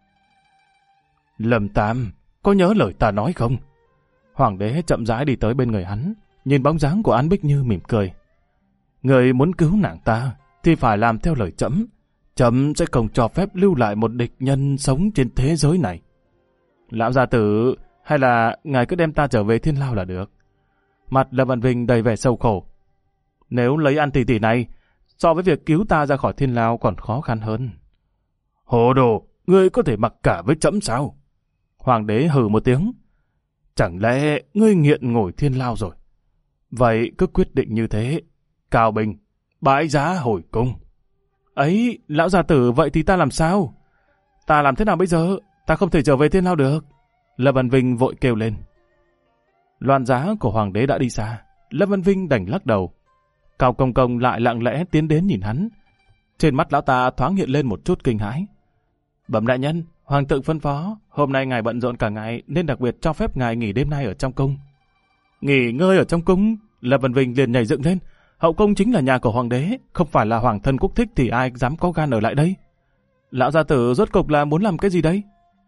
Lâm Tam, có nhớ lời ta nói không? Hoàng đế chậm rãi đi tới bên người hắn, nhìn bóng dáng của An Bích Như mỉm cười. Người muốn cứu nàng ta thì phải làm theo lời trẫm. Trẫm sẽ không cho phép lưu lại một địch nhân sống trên thế giới này. Lão gia tử, hay là ngài cứ đem ta trở về Thiên Lao là được. Mặt Lâm Văn Vinh đầy vẻ sầu khổ. Nếu lấy An tỷ tỷ này, so với việc cứu ta ra khỏi Thiên Lao còn khó khăn hơn. Hồ đồ, ngươi có thể mặc cả với trẫm sao? Hoàng đế hừ một tiếng. Chẳng lẽ ngươi nghiện ngồi Thiên Lao rồi? Vậy cứ quyết định như thế. Cao Bình, bãi giá hồi cung. Ấy, lão gia tử, vậy thì ta làm sao? Ta làm thế nào bây giờ? Ta không thể trở về Thiên Lao được. Lâm Văn Vinh vội kêu lên. Loan giá của hoàng đế đã đi xa. Lâm Văn Vinh đành lắc đầu. Cao Công Công lại lặng lẽ tiến đến nhìn hắn. Trên mắt lão ta thoáng hiện lên một chút kinh hãi. Bẩm đại nhân, hoàng thượng phân phó, hôm nay ngài bận rộn cả ngày nên đặc biệt cho phép ngài nghỉ đêm nay ở trong cung. Nghỉ ngơi ở trong cung? Lâm Văn Vinh liền nhảy dựng lên. Hậu cung chính là nhà của hoàng đế, không phải là hoàng thân quốc thích thì ai dám có gan ở lại đây. Lão gia tử rốt cục là muốn làm cái gì đấy?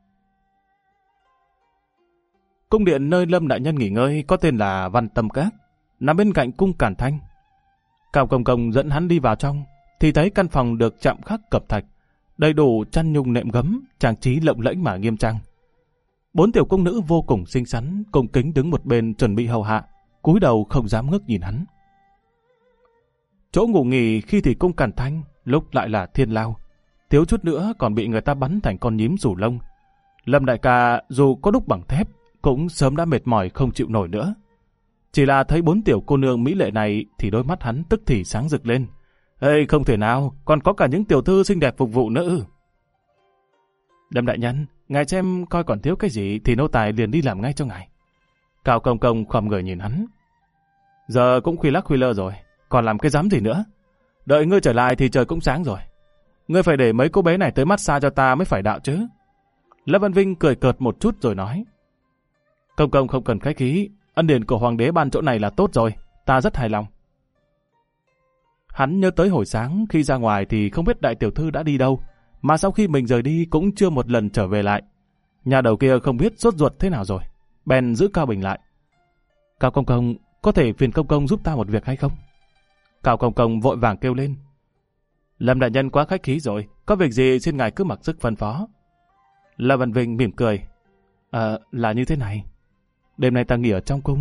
Cung điện nơi Lâm đại nhân nghỉ ngơi có tên là Văn Tâm Các, nằm bên cạnh cung Càn Thanh. Cao Công Công dẫn hắn đi vào trong, thì thấy căn phòng được chạm khắc cẩm thạch, đầy đủ chăn nhung nệm gấm, trang trí lộng lẫy mà nghiêm trang. 4 tiểu cung nữ vô cùng xinh xắn, cung kính đứng một bên chuẩn bị hầu hạ, cúi đầu không dám ngước nhìn hắn. Chỗ ngủ nghỉ khi thì cung Càn Thanh, lúc lại là Thiên Lao, thiếu chút nữa còn bị người ta bắn thành con nhím rủ lông. Lâm đại ca dù có đúc bằng thép, cũng sớm đã mệt mỏi không chịu nổi nữa. Chỉ là thấy 4 tiểu cô nương mỹ lệ này thì đôi mắt hắn tức thì sáng rực lên. Ê, không thể nào, còn có cả những tiểu thư xinh đẹp phục vụ nữa. Lâm đại nhân, ngài xem coi còn thiếu cái gì thì nô tài liền đi làm ngay cho ngài. Cao Công Công khom người nhìn hắn. Giờ cũng khuya lắc khuya lơ rồi, còn làm cái dám gì nữa. Đợi ngươi trở lại thì trời cũng sáng rồi. Ngươi phải để mấy cô bé này tới massage cho ta mới phải đạo chứ. Lâm Văn Vinh cười cợt một chút rồi nói. Công công không cần khách khí, ân điển của hoàng đế ban chỗ này là tốt rồi, ta rất hài lòng. Hắn nhớ tới hồi sáng khi ra ngoài thì không biết đại tiểu thư đã đi đâu, mà sau khi mình rời đi cũng chưa một lần trở về lại. Nhà đầu kia không biết sốt ruột thế nào rồi, bèn giữ Cao Bình lại. Cao Công Công, có thể phiền Công Công giúp ta một việc hay không? Cao Công Công vội vàng kêu lên. Lâm đại nhân quá khách khí rồi, có việc gì xin ngài cứ mặc sức phân phó. Lâm Văn Vinh mỉm cười. Là như thế này. Đêm nay ta nghỉ ở trong cung,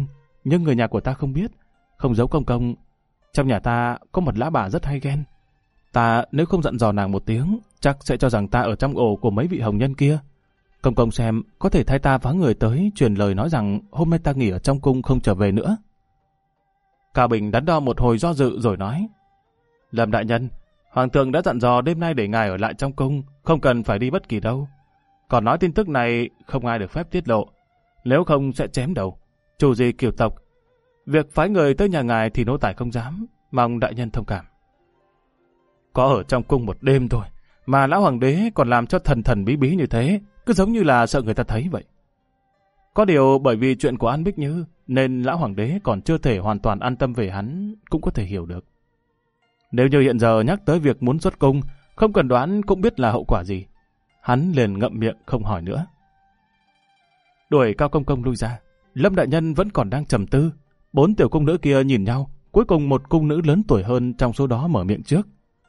nhưng người nhà của ta không biết. Không giấu công công, trong nhà ta có một lão bà rất hay ghen. Ta nếu không dặn dò nàng một tiếng, chắc sẽ cho rằng ta ở trong ổ của mấy vị hồng nhân kia. Công công xem, có thể thay ta phái người tới truyền lời nói rằng hôm nay ta nghỉ ở trong cung không trở về nữa. Cao Bình đắn đo một hồi do dự rồi nói: Lâm đại nhân, hoàng thượng đã dặn dò đêm nay để ngài ở lại trong cung, không cần phải đi bất kỳ đâu. Còn nói tin tức này không ai được phép tiết lộ, nếu không sẽ chém đầu. Chủ gì kiều tộc, việc phái người tới nhà ngài thì nô tài không dám, mong đại nhân thông cảm. Có ở trong cung một đêm thôi, mà lão hoàng đế còn làm cho thần thần bí bí như thế, cứ giống như là sợ người ta thấy vậy. Có điều bởi vì chuyện của An Bích Như, nên lão hoàng đế còn chưa thể hoàn toàn an tâm về hắn, cũng có thể hiểu được. Nếu như hiện giờ nhắc tới việc muốn xuất cung, không cần đoán cũng biết là hậu quả gì. Hắn liền ngậm miệng không hỏi nữa. Đuổi Cao công công lui ra, Lâm đại nhân vẫn còn đang trầm tư. 4 tiểu cung nữ kia nhìn nhau, cuối cùng một cung nữ lớn tuổi hơn trong số đó mở miệng trước.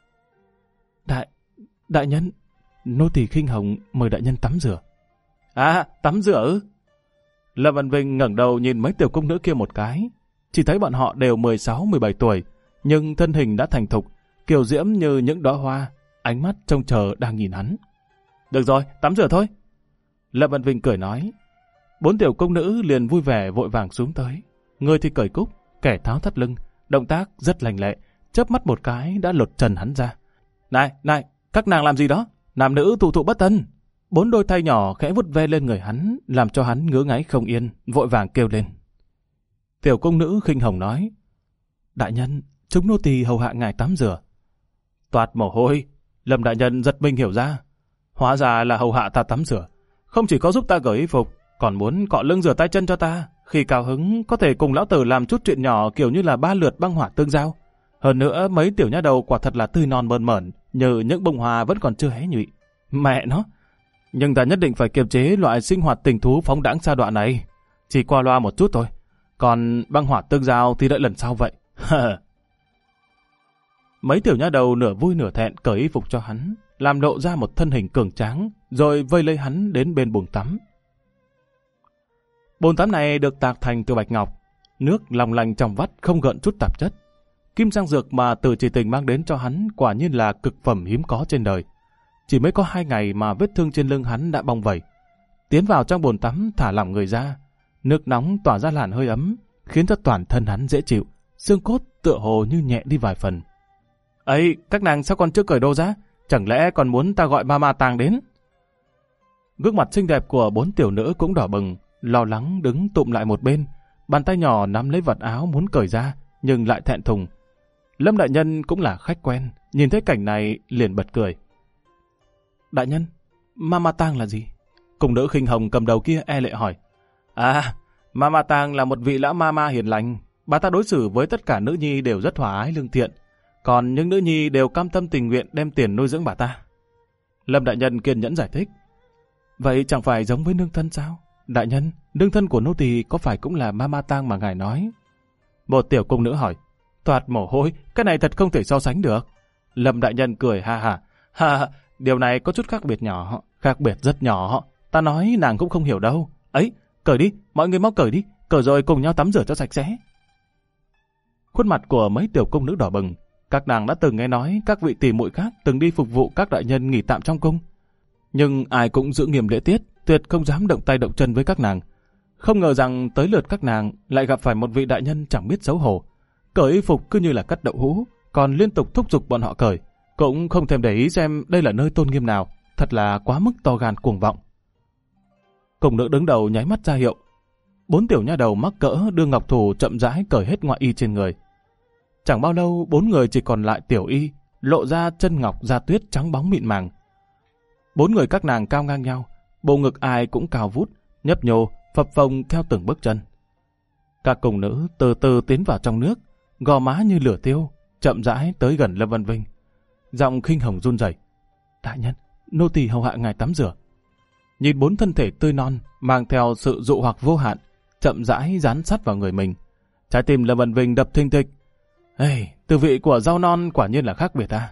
Đại nhân, nô tỳ Khinh Hồng mời đại nhân tắm rửa. À, tắm rửa ư? Lâm Văn Vinh ngẩng đầu nhìn mấy tiểu cung nữ kia một cái, chỉ thấy bọn họ đều 16-17 tuổi, nhưng thân hình đã thành thục, kiều diễm như những đóa hoa, ánh mắt trông chờ đang nhìn hắn. Được rồi, tắm rửa thôi. Lâm Văn Vinh cười nói. 4 tiểu cung nữ liền vui vẻ vội vàng xuống tới, người thì cởi cúc, kẻ tháo thắt lưng, động tác rất lành lẹ, chớp mắt một cái đã lột trần hắn ra. Này, các nàng làm gì đó? Nam nữ thụ bất thân. 4 đôi tay nhỏ khẽ vút ve lên người hắn, làm cho hắn ngứa ngáy không yên, vội vàng kêu lên. Tiểu cung nữ Khinh Hồng nói: Đại nhân, chúng nô tỳ hầu hạ ngài tắm rửa. Toát mồ hôi, Lâm đại nhân giật mình hiểu ra. Hóa ra là hầu hạ ta tắm rửa, không chỉ có giúp ta cởi y phục, còn muốn cọ lưng rửa tay chân cho ta. Khi cao hứng có thể cùng lão tử làm chút chuyện nhỏ kiểu như là 3 lượt băng hỏa tương giao. Hơn nữa mấy tiểu nha đầu quả thật là tươi non mơn mởn, như những bông hoa vẫn còn chưa hé nhụy. Mẹ nó! Nhưng ta nhất định phải kiềm chế loại sinh hoạt tình thú phóng đãng sa đọa này. Chỉ qua loa một chút thôi. Còn băng hỏa tương giao thì đợi lần sau vậy. Mấy tiểu nha đầu nửa vui nửa thẹn cởi y phục cho hắn, làm lộ ra một thân hình cường tráng, rồi vây lấy hắn đến bên bồn tắm. Bồn tắm này được tạc thành từ bạch ngọc, nước long lanh trong vắt không gợn chút tạp chất. Kim sang dược mà Từ Chỉ Tình mang đến cho hắn quả nhiên là cực phẩm hiếm có trên đời. Chỉ mới có 2 ngày mà vết thương trên lưng hắn đã bong vẩy. Tiến vào trong bồn tắm thả lỏng người ra, nước nóng tỏa ra làn hơi ấm, khiến cho toàn thân hắn dễ chịu, xương cốt tựa hồ như nhẹ đi vài phần. Ấy, các nàng sao còn chưa cởi đồ ra? Chẳng lẽ còn muốn ta gọi Mama Tang đến? Gương mặt xinh đẹp của 4 tiểu nữ cũng đỏ bừng, lo lắng đứng tụm lại một bên, bàn tay nhỏ nắm lấy vật áo muốn cởi ra, nhưng lại thẹn thùng. Lâm đại nhân cũng là khách quen, nhìn thấy cảnh này liền bật cười. Đại nhân, Mama Tang là gì? Cung nữ Khinh Hồng cầm đầu kia e lệ hỏi. À, Mama Tang là một vị lão mama hiền lành. Bà ta đối xử với tất cả nữ nhi đều rất hòa ái lương thiện, còn những nữ nhi đều cam tâm tình nguyện đem tiền nuôi dưỡng bà ta. Lâm đại nhân kiên nhẫn giải thích. Vậy chẳng phải giống với nương thân sao? Đại nhân, nương thân của nô tỳ có phải cũng là Mama Tang mà ngài nói? Một tiểu cung nữ hỏi. Toát mồ hôi, cái này thật không thể so sánh được. Lâm đại nhân cười ha ha. Ha, điều này có chút khác biệt nhỏ, khác biệt rất nhỏ. Ta nói nàng cũng không hiểu đâu. Ấy, cởi đi, mọi người mau cởi đi, cởi rồi cùng nhau tắm rửa cho sạch sẽ. Khuôn mặt của mấy tiểu cung nữ đỏ bừng. Các nàng đã từng nghe nói các vị tỷ muội khác từng đi phục vụ các đại nhân nghỉ tạm trong cung. Nhưng ai cũng giữ nghiêm lễ tiết, tuyệt không dám động tay động chân với các nàng. Không ngờ rằng tới lượt các nàng lại gặp phải một vị đại nhân chẳng biết xấu hổ. Cởi y phục cứ như là cắt đậu hũ, còn liên tục thúc giục bọn họ cởi, cũng không thèm để ý xem đây là nơi tôn nghiêm nào, thật là quá mức to gan cuồng vọng. Cung nữ đứng đầu nháy mắt ra hiệu. 4 tiểu nha đầu mắc cỡ đưa ngọc thủ chậm rãi cởi hết ngoại y trên người. Chẳng bao lâu 4 người chỉ còn lại tiểu y, lộ ra chân ngọc da tuyết trắng bóng mịn màng. 4 người các nàng cao ngang nhau, bộ ngực ai cũng cao vút, nhấp nhô, phập phồng theo từng bước chân. Các cung nữ từ từ tiến vào trong nước, gò má như lửa tiêu, chậm rãi tới gần Lâm Văn Vinh. Giọng Khinh Hồng run rẩy. Đại nhân, nô tỳ hầu hạ ngài tắm rửa. Nhìn 4 thân thể tươi non, mang theo sự dụ hoặc vô hạn, chậm rãi dán sát vào người mình. Trái tim Lâm Văn Vinh đập thình thịch. Ê, tư vị của rau non quả nhiên là khác biệt ta.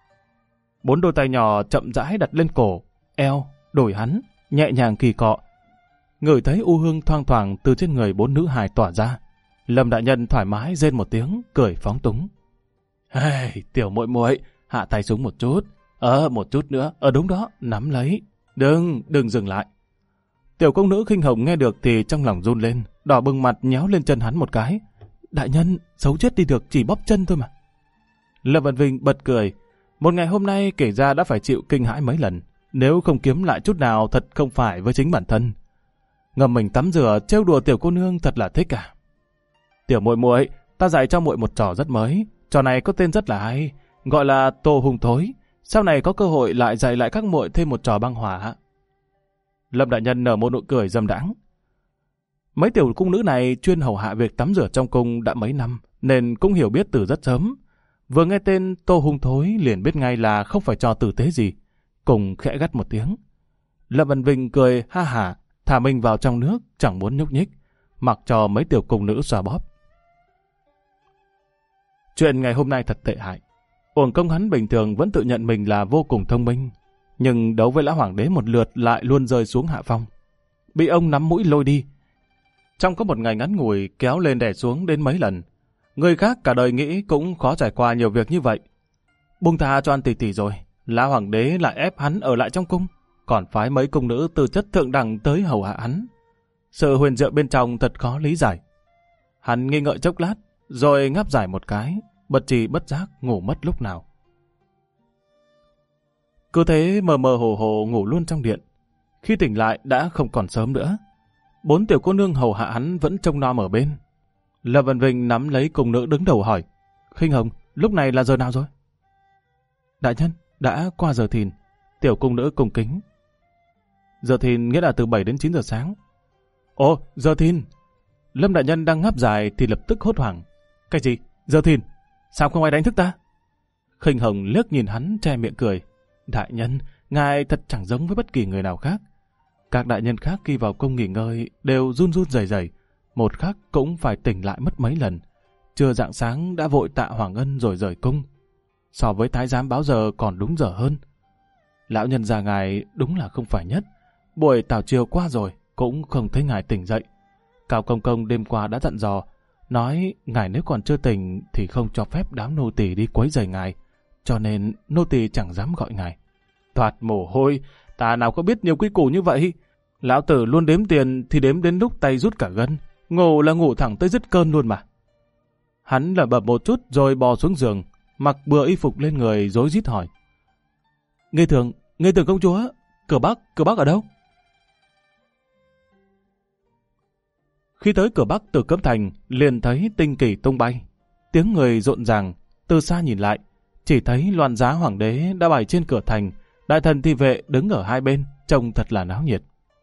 4 đôi tay nhỏ chậm rãi đặt lên cổ, eo, đùi hắn, nhẹ nhàng kỳ cọ. Ngửi thấy u hương thoang thoảng từ trên người 4 nữ hài tỏa ra. Lâm đại nhân thoải mái rên một tiếng, cười phóng túng. Hey, tiểu muội muội, hạ tay xuống một chút. Một chút nữa, đúng đó, nắm lấy. Đừng dừng lại. Tiểu công nữ Khinh Hồng nghe được thì trong lòng run lên, đỏ bừng mặt nhéo lên chân hắn một cái. Đại nhân, xấu chết đi được, chỉ bóp chân thôi mà. Lâm Vân Vinh bật cười. Một ngày hôm nay kể ra đã phải chịu kinh hãi mấy lần. Nếu không kiếm lại chút nào thật không phải với chính bản thân. Ngâm mình tắm rửa, trêu đùa tiểu cô nương thật là thích à. Tiểu muội muội, ta dạy cho muội một trò rất mới. Trò này có tên rất là hay, gọi là tô hung thối. Sau này có cơ hội lại dạy lại các muội thêm một trò băng hỏa. Lâm đại nhân nở một nụ cười dâm đãng. Mấy tiểu cung nữ này chuyên hầu hạ việc tắm rửa trong cung đã mấy năm, nên cũng hiểu biết từ rất sớm. Vừa nghe tên tô hung thối liền biết ngay là không phải trò tử tế gì, cùng khẽ gắt một tiếng. Lâm Vân Vinh cười ha hả, thả mình vào trong nước, chẳng muốn nhúc nhích, mặc cho mấy tiểu cung nữ xoa bóp. Chuyện ngày hôm nay thật tệ hại. Uổng công hắn bình thường vẫn tự nhận mình là vô cùng thông minh, nhưng đấu với lão hoàng đế một lượt lại luôn rơi xuống hạ phong. Bị ông nắm mũi lôi đi. Trong có một ngày ngắn ngủi kéo lên đè xuống đến mấy lần. Người khác cả đời nghĩ cũng khó trải qua nhiều việc như vậy. Buông tha cho ăn tỉ tỉ rồi, lão hoàng đế lại ép hắn ở lại trong cung, còn phái mấy cung nữ tư chất thượng đẳng tới hầu hạ hắn. Sự huyền diệu bên trong thật khó lý giải. Hắn nghi ngợi chốc lát, rồi ngáp dài một cái, bất tri bất giác ngủ mất lúc nào. Cứ thế mờ mờ hồ hồ ngủ luôn trong điện. Khi tỉnh lại đã không còn sớm nữa. 4 tiểu cô nương hầu hạ hắn vẫn trông nom ở bên. Lâm Vân Vinh nắm lấy cung nữ đứng đầu hỏi, Khinh Hồng, lúc này là giờ nào rồi? Đại nhân, đã qua giờ thìn. Tiểu cung nữ cung kính. Giờ thìn nghĩa là từ 7 đến 9 giờ sáng. Ồ, giờ thìn. Lâm đại nhân đang ngáp dài thì lập tức hốt hoảng. Cái gì? Giờ thìn? Sao không ai đánh thức ta? Khinh Hồng liếc nhìn hắn che miệng cười. Đại nhân, ngài thật chẳng giống với bất kỳ người nào khác. Các đại nhân khác khi vào cung nghỉ ngơi đều run run rẩy rẩy, một khắc cũng phải tỉnh lại mất mấy lần. Chưa rạng sáng đã vội tạ Hoàng Ân rồi rời cung. So với thái giám báo giờ còn đúng giờ hơn. Lão nhân già ngài đúng là không phải nhất. Buổi tảo chiều qua rồi cũng không thấy ngài tỉnh dậy. Cao Công Công đêm qua đã dặn dò, nói ngài nếu còn chưa tỉnh thì không cho phép đám nô tỳ đi quấy rầy ngài, cho nên nô tỳ chẳng dám gọi ngài. Toạt mồ hôi, ta nào có biết nhiều quy củ như vậy. Lão tử luôn đếm tiền thì đếm đến lúc tay rút cả gân, ngủ là ngủ thẳng tới dứt cơn luôn mà. Hắn lẩm bẩm một chút rồi bò xuống giường, mặc bừa y phục lên người rối rít hỏi. Nghê thường công chúa, cửa Bắc ở đâu? Khi tới cửa Bắc Tử Cấm Thành, liền thấy tinh kỳ tung bay. Tiếng người rộn ràng, từ xa nhìn lại, chỉ thấy loan giá hoàng đế đã bày trên cửa thành, đại thần thị vệ đứng ở hai bên, trông thật là náo nhiệt.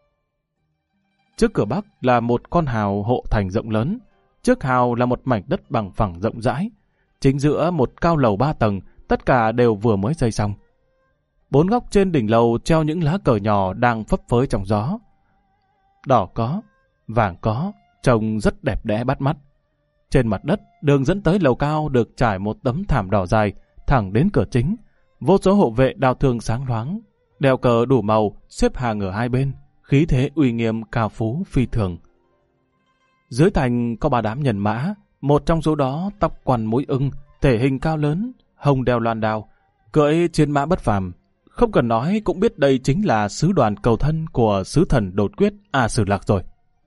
Trước cửa Bắc là một con hào hộ thành rộng lớn, trước hào là một mảnh đất bằng phẳng rộng rãi, chính giữa một cao lầu 3 tầng, tất cả đều vừa mới xây xong. 4 góc trên đỉnh lầu treo những lá cờ nhỏ đang phấp phới trong gió. Đỏ có, vàng có, trông rất đẹp đẽ bắt mắt. Trên mặt đất, đường dẫn tới lầu cao được trải một tấm thảm đỏ dài, thẳng đến cửa chính. Vô số hộ vệ đao thương sáng loáng, đeo cờ đủ màu, xếp hàng ở hai bên, khí thế uy nghiêm cao phú phi thường. Dưới thành có 3 đám nhân mã, một trong số đó tóc quăn mũi ưng, thể hình cao lớn, hồng đeo loan đao, cưỡi trên mã bất phàm. Không cần nói cũng biết đây chính là sứ đoàn cầu thân của sứ thần đột quyết A Sử Lạc rồi.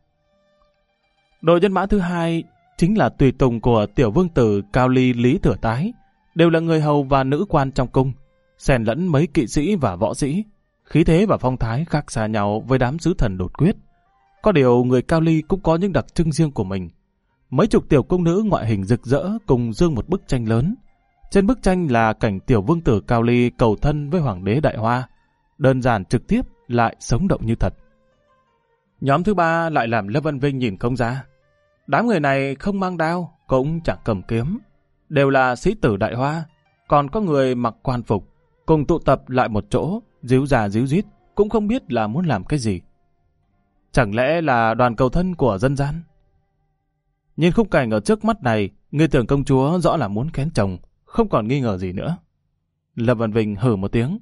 Đội nhân mã thứ hai chính là tùy tùng của tiểu vương tử Cao Ly Lý Thừa Tái, đều là người hầu và nữ quan trong cung, xen lẫn mấy kỵ sĩ và võ sĩ, khí thế và phong thái khác xa nhau với đám sứ thần đột quyết. Có điều người Cao Ly cũng có những đặc trưng riêng của mình. Mấy chục tiểu cung nữ ngoại hình rực rỡ cùng dương một bức tranh lớn. Trên bức tranh là cảnh tiểu vương tử Cao Ly cầu thân với hoàng đế Đại Hoa, đơn giản trực tiếp lại sống động như thật. Nhóm thứ 3 lại làm Lâm Vân Vinh nhìn không ra. Đám người này không mang đao, cũng chẳng cầm kiếm, đều là sĩ tử Đại Hoa, còn có người mặc quan phục, cùng tụ tập lại một chỗ, díu già díu dít, cũng không biết là muốn làm cái gì. Chẳng lẽ là đoàn cầu thân của dân gian? Nhìn khung cảnh ở trước mắt này, người tưởng công chúa rõ là muốn kén chồng, không còn nghi ngờ gì nữa. Lâm Vân Vinh hừ một tiếng.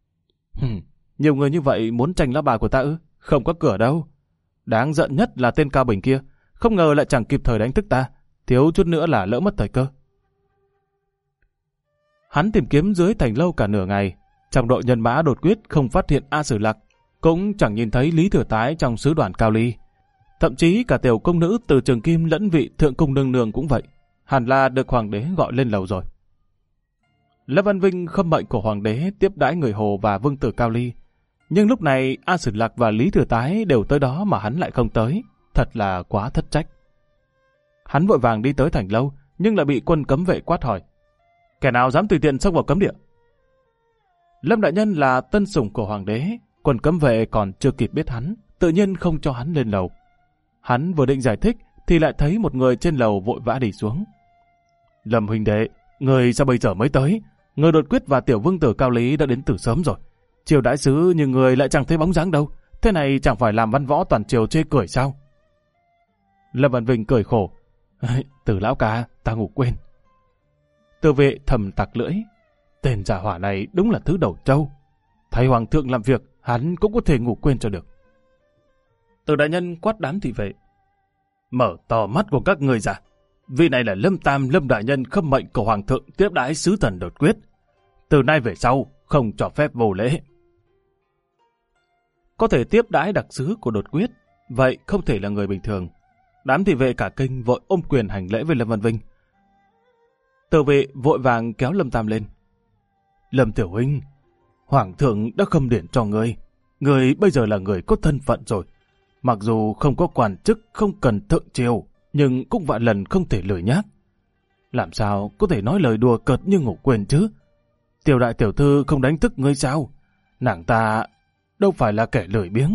Nhiều người như vậy muốn tranh lá bài của ta ư? Không có cửa đâu. Đáng giận nhất là tên Cao Bình kia, không ngờ lại chẳng kịp thời đánh thức ta, thiếu chút nữa là lỡ mất thời cơ. Hắn tìm kiếm dưới thành lâu cả nửa ngày, trong đội nhân mã đột quyết không phát hiện A Sử Lạc, cũng chẳng nhìn thấy Lý Thừa Tái trong sứ đoàn Cao Ly. Thậm chí cả tiểu công nữ từ Trường Kim lẫn vị thượng cung nương nương cũng vậy, hẳn là được hoàng đế gọi lên lầu rồi. Lâm Văn Vinh khâm mệnh của hoàng đế tiếp đãi người Hồ và vương tử Cao Ly, nhưng lúc này A Sử Lạc và Lý Thừa Tái đều tới đó mà hắn lại không tới, thật là quá thất trách. Hắn vội vàng đi tới thành lâu, nhưng lại bị quân cấm vệ quát hỏi: kẻ nào dám tùy tiện xông vào cấm địa? Lâm đại nhân là tân sủng của hoàng đế, quân cấm vệ còn chưa kịp biết hắn, tự nhiên không cho hắn lên lầu. Hắn vừa định giải thích thì lại thấy một người trên lầu vội vã đi xuống. Lâm huynh đệ, người sao bây giờ mới tới? Người đột quyết và tiểu vương tử Cao Lý đã đến từ sớm rồi. Triều đại sứ nhưng người lại chẳng thấy bóng dáng đâu. Thế này chẳng phải làm văn võ toàn triều chê cười sao? Lâm Văn Vinh cười khổ: Từ lão ca, ta ngủ quên. Từ vệ thầm tặc lưỡi: tên giả hỏa này đúng là thứ đầu trâu. Thay hoàng thượng làm việc, hắn cũng có thể ngủ quên cho được. Từ đại nhân quát đám thị vệ: mở to mắt của các người ra. Vị này là Lâm Tam Lâm đại nhân khâm mệnh của hoàng thượng tiếp đãi sứ thần đột quyết. Từ nay về sau không cho phép vô lễ. Có thể tiếp đãi đặc sứ của đột quyết, vậy không thể là người bình thường. Đám thị vệ cả kinh vội ôm quyền hành lễ với Lâm Văn Vinh. Từ vệ vội vàng kéo Lâm Tam lên: Lâm tiểu huynh, hoàng thượng đã khâm điển cho ngươi. Ngươi bây giờ là người có thân phận rồi. Mặc dù không có quan chức, không cần thượng triều, nhưng cũng vạn lần không thể lười nhác. Làm sao có thể nói lời đùa cợt như ngủ quên chứ? Tiểu đại tiểu thư không đánh thức ngươi sao? Nàng ta đâu phải là kẻ lười biếng.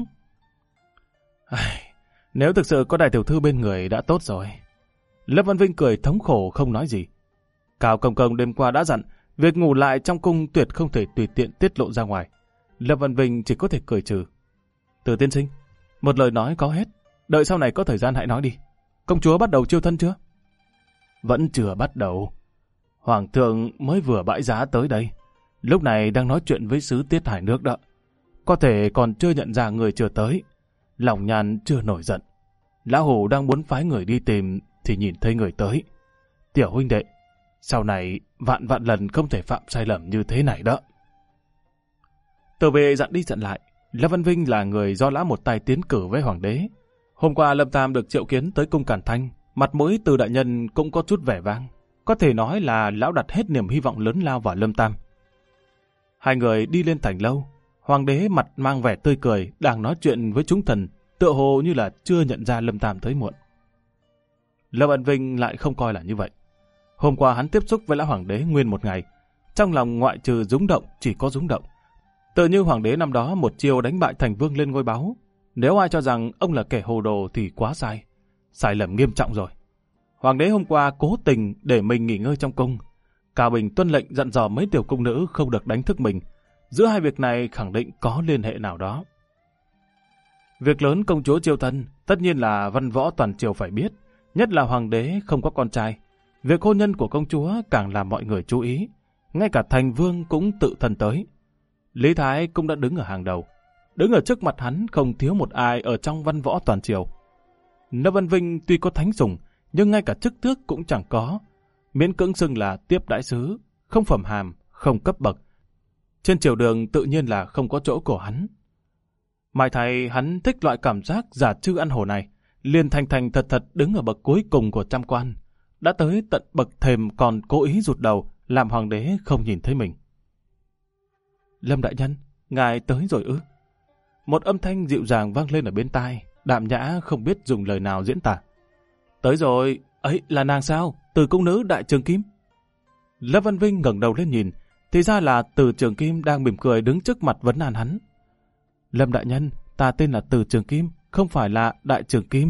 Nếu thực sự có đại tiểu thư bên người đã tốt rồi. Lâm Văn Vinh cười thống khổ không nói gì. Cao Công Công đêm qua đã dặn, việc ngủ lại trong cung tuyệt không thể tùy tiện tiết lộ ra ngoài. Lâm Văn Vinh chỉ có thể cười trừ. Từ tiên sinh, một lời nói có hết, đợi sau này có thời gian hãy nói đi. Công chúa bắt đầu chiêu thân chưa? Vẫn chưa bắt đầu. Hoàng thượng mới vừa bãi giá tới đây. Lúc này đang nói chuyện với sứ Tiết Hải nước đó. Có thể còn chưa nhận ra người chưa tới. Lòng nhàn chưa nổi giận. Lão Hủ đang muốn phái người đi tìm thì nhìn thấy người tới. Tiểu huynh đệ, sau này vạn vạn lần không thể phạm sai lầm như thế này đó. Từ vệ dặn đi dặn lại. Lâm Văn Vinh là người do lão một tay tiến cử với hoàng đế. Hôm qua Lâm Tam được triệu kiến tới cung Càn Thanh, mặt mũi Từ đại nhân cũng có chút vẻ vang. Có thể nói là lão đặt hết niềm hy vọng lớn lao vào Lâm Tam. Hai người đi lên thành lâu. Hoàng đế mặt mang vẻ tươi cười, đang nói chuyện với chúng thần, tựa hồ như là chưa nhận ra Lâm Tam tới muộn. Lâm Văn Vinh lại không coi là như vậy. Hôm qua hắn tiếp xúc với lão hoàng đế nguyên một ngày. Trong lòng ngoại trừ rúng động, chỉ có rúng động. Tự như hoàng đế năm đó một chiều đánh bại thành vương lên ngôi báu. Nếu ai cho rằng ông là kẻ hồ đồ thì quá sai. Sai lầm nghiêm trọng rồi. Hoàng đế hôm qua cố tình để mình nghỉ ngơi trong cung. Cao Bình tuân lệnh dặn dò mấy tiểu cung nữ không được đánh thức mình. Giữa hai việc này khẳng định có liên hệ nào đó. Việc lớn công chúa chiêu thân, tất nhiên là văn võ toàn triều phải biết. Nhất là hoàng đế không có con trai. Việc hôn nhân của công chúa càng làm mọi người chú ý. Ngay cả thành vương cũng tự thân tới. Lý Thái cũng đã đứng ở hàng đầu. Đứng ở trước mặt hắn không thiếu một ai ở trong văn võ toàn triều. Lâm Văn Vinh tuy có thánh sủng, nhưng ngay cả chức tước cũng chẳng có. Miễn cưỡng xưng là tiếp đại sứ, không phẩm hàm, không cấp bậc. Trên triều đường tự nhiên là không có chỗ của hắn. Mai thầy hắn thích loại cảm giác giả trư ăn hổ này, liền thành thật thật đứng ở bậc cuối cùng của trăm quan. Đã tới tận bậc thềm còn cố ý rụt đầu, làm hoàng đế không nhìn thấy mình. Lâm đại nhân, ngài tới rồi ư? Một âm thanh dịu dàng vang lên ở bên tai, đạm nhã không biết dùng lời nào diễn tả. Tới rồi, ấy là nàng sao? Từ cung nữ Đại Trường Kim. Lâm Văn Vinh ngẩng đầu lên nhìn, thì ra là Từ Trường Kim đang mỉm cười đứng trước mặt vấn an hắn. Lâm đại nhân, ta tên là Từ Trường Kim, không phải là Đại Trường Kim.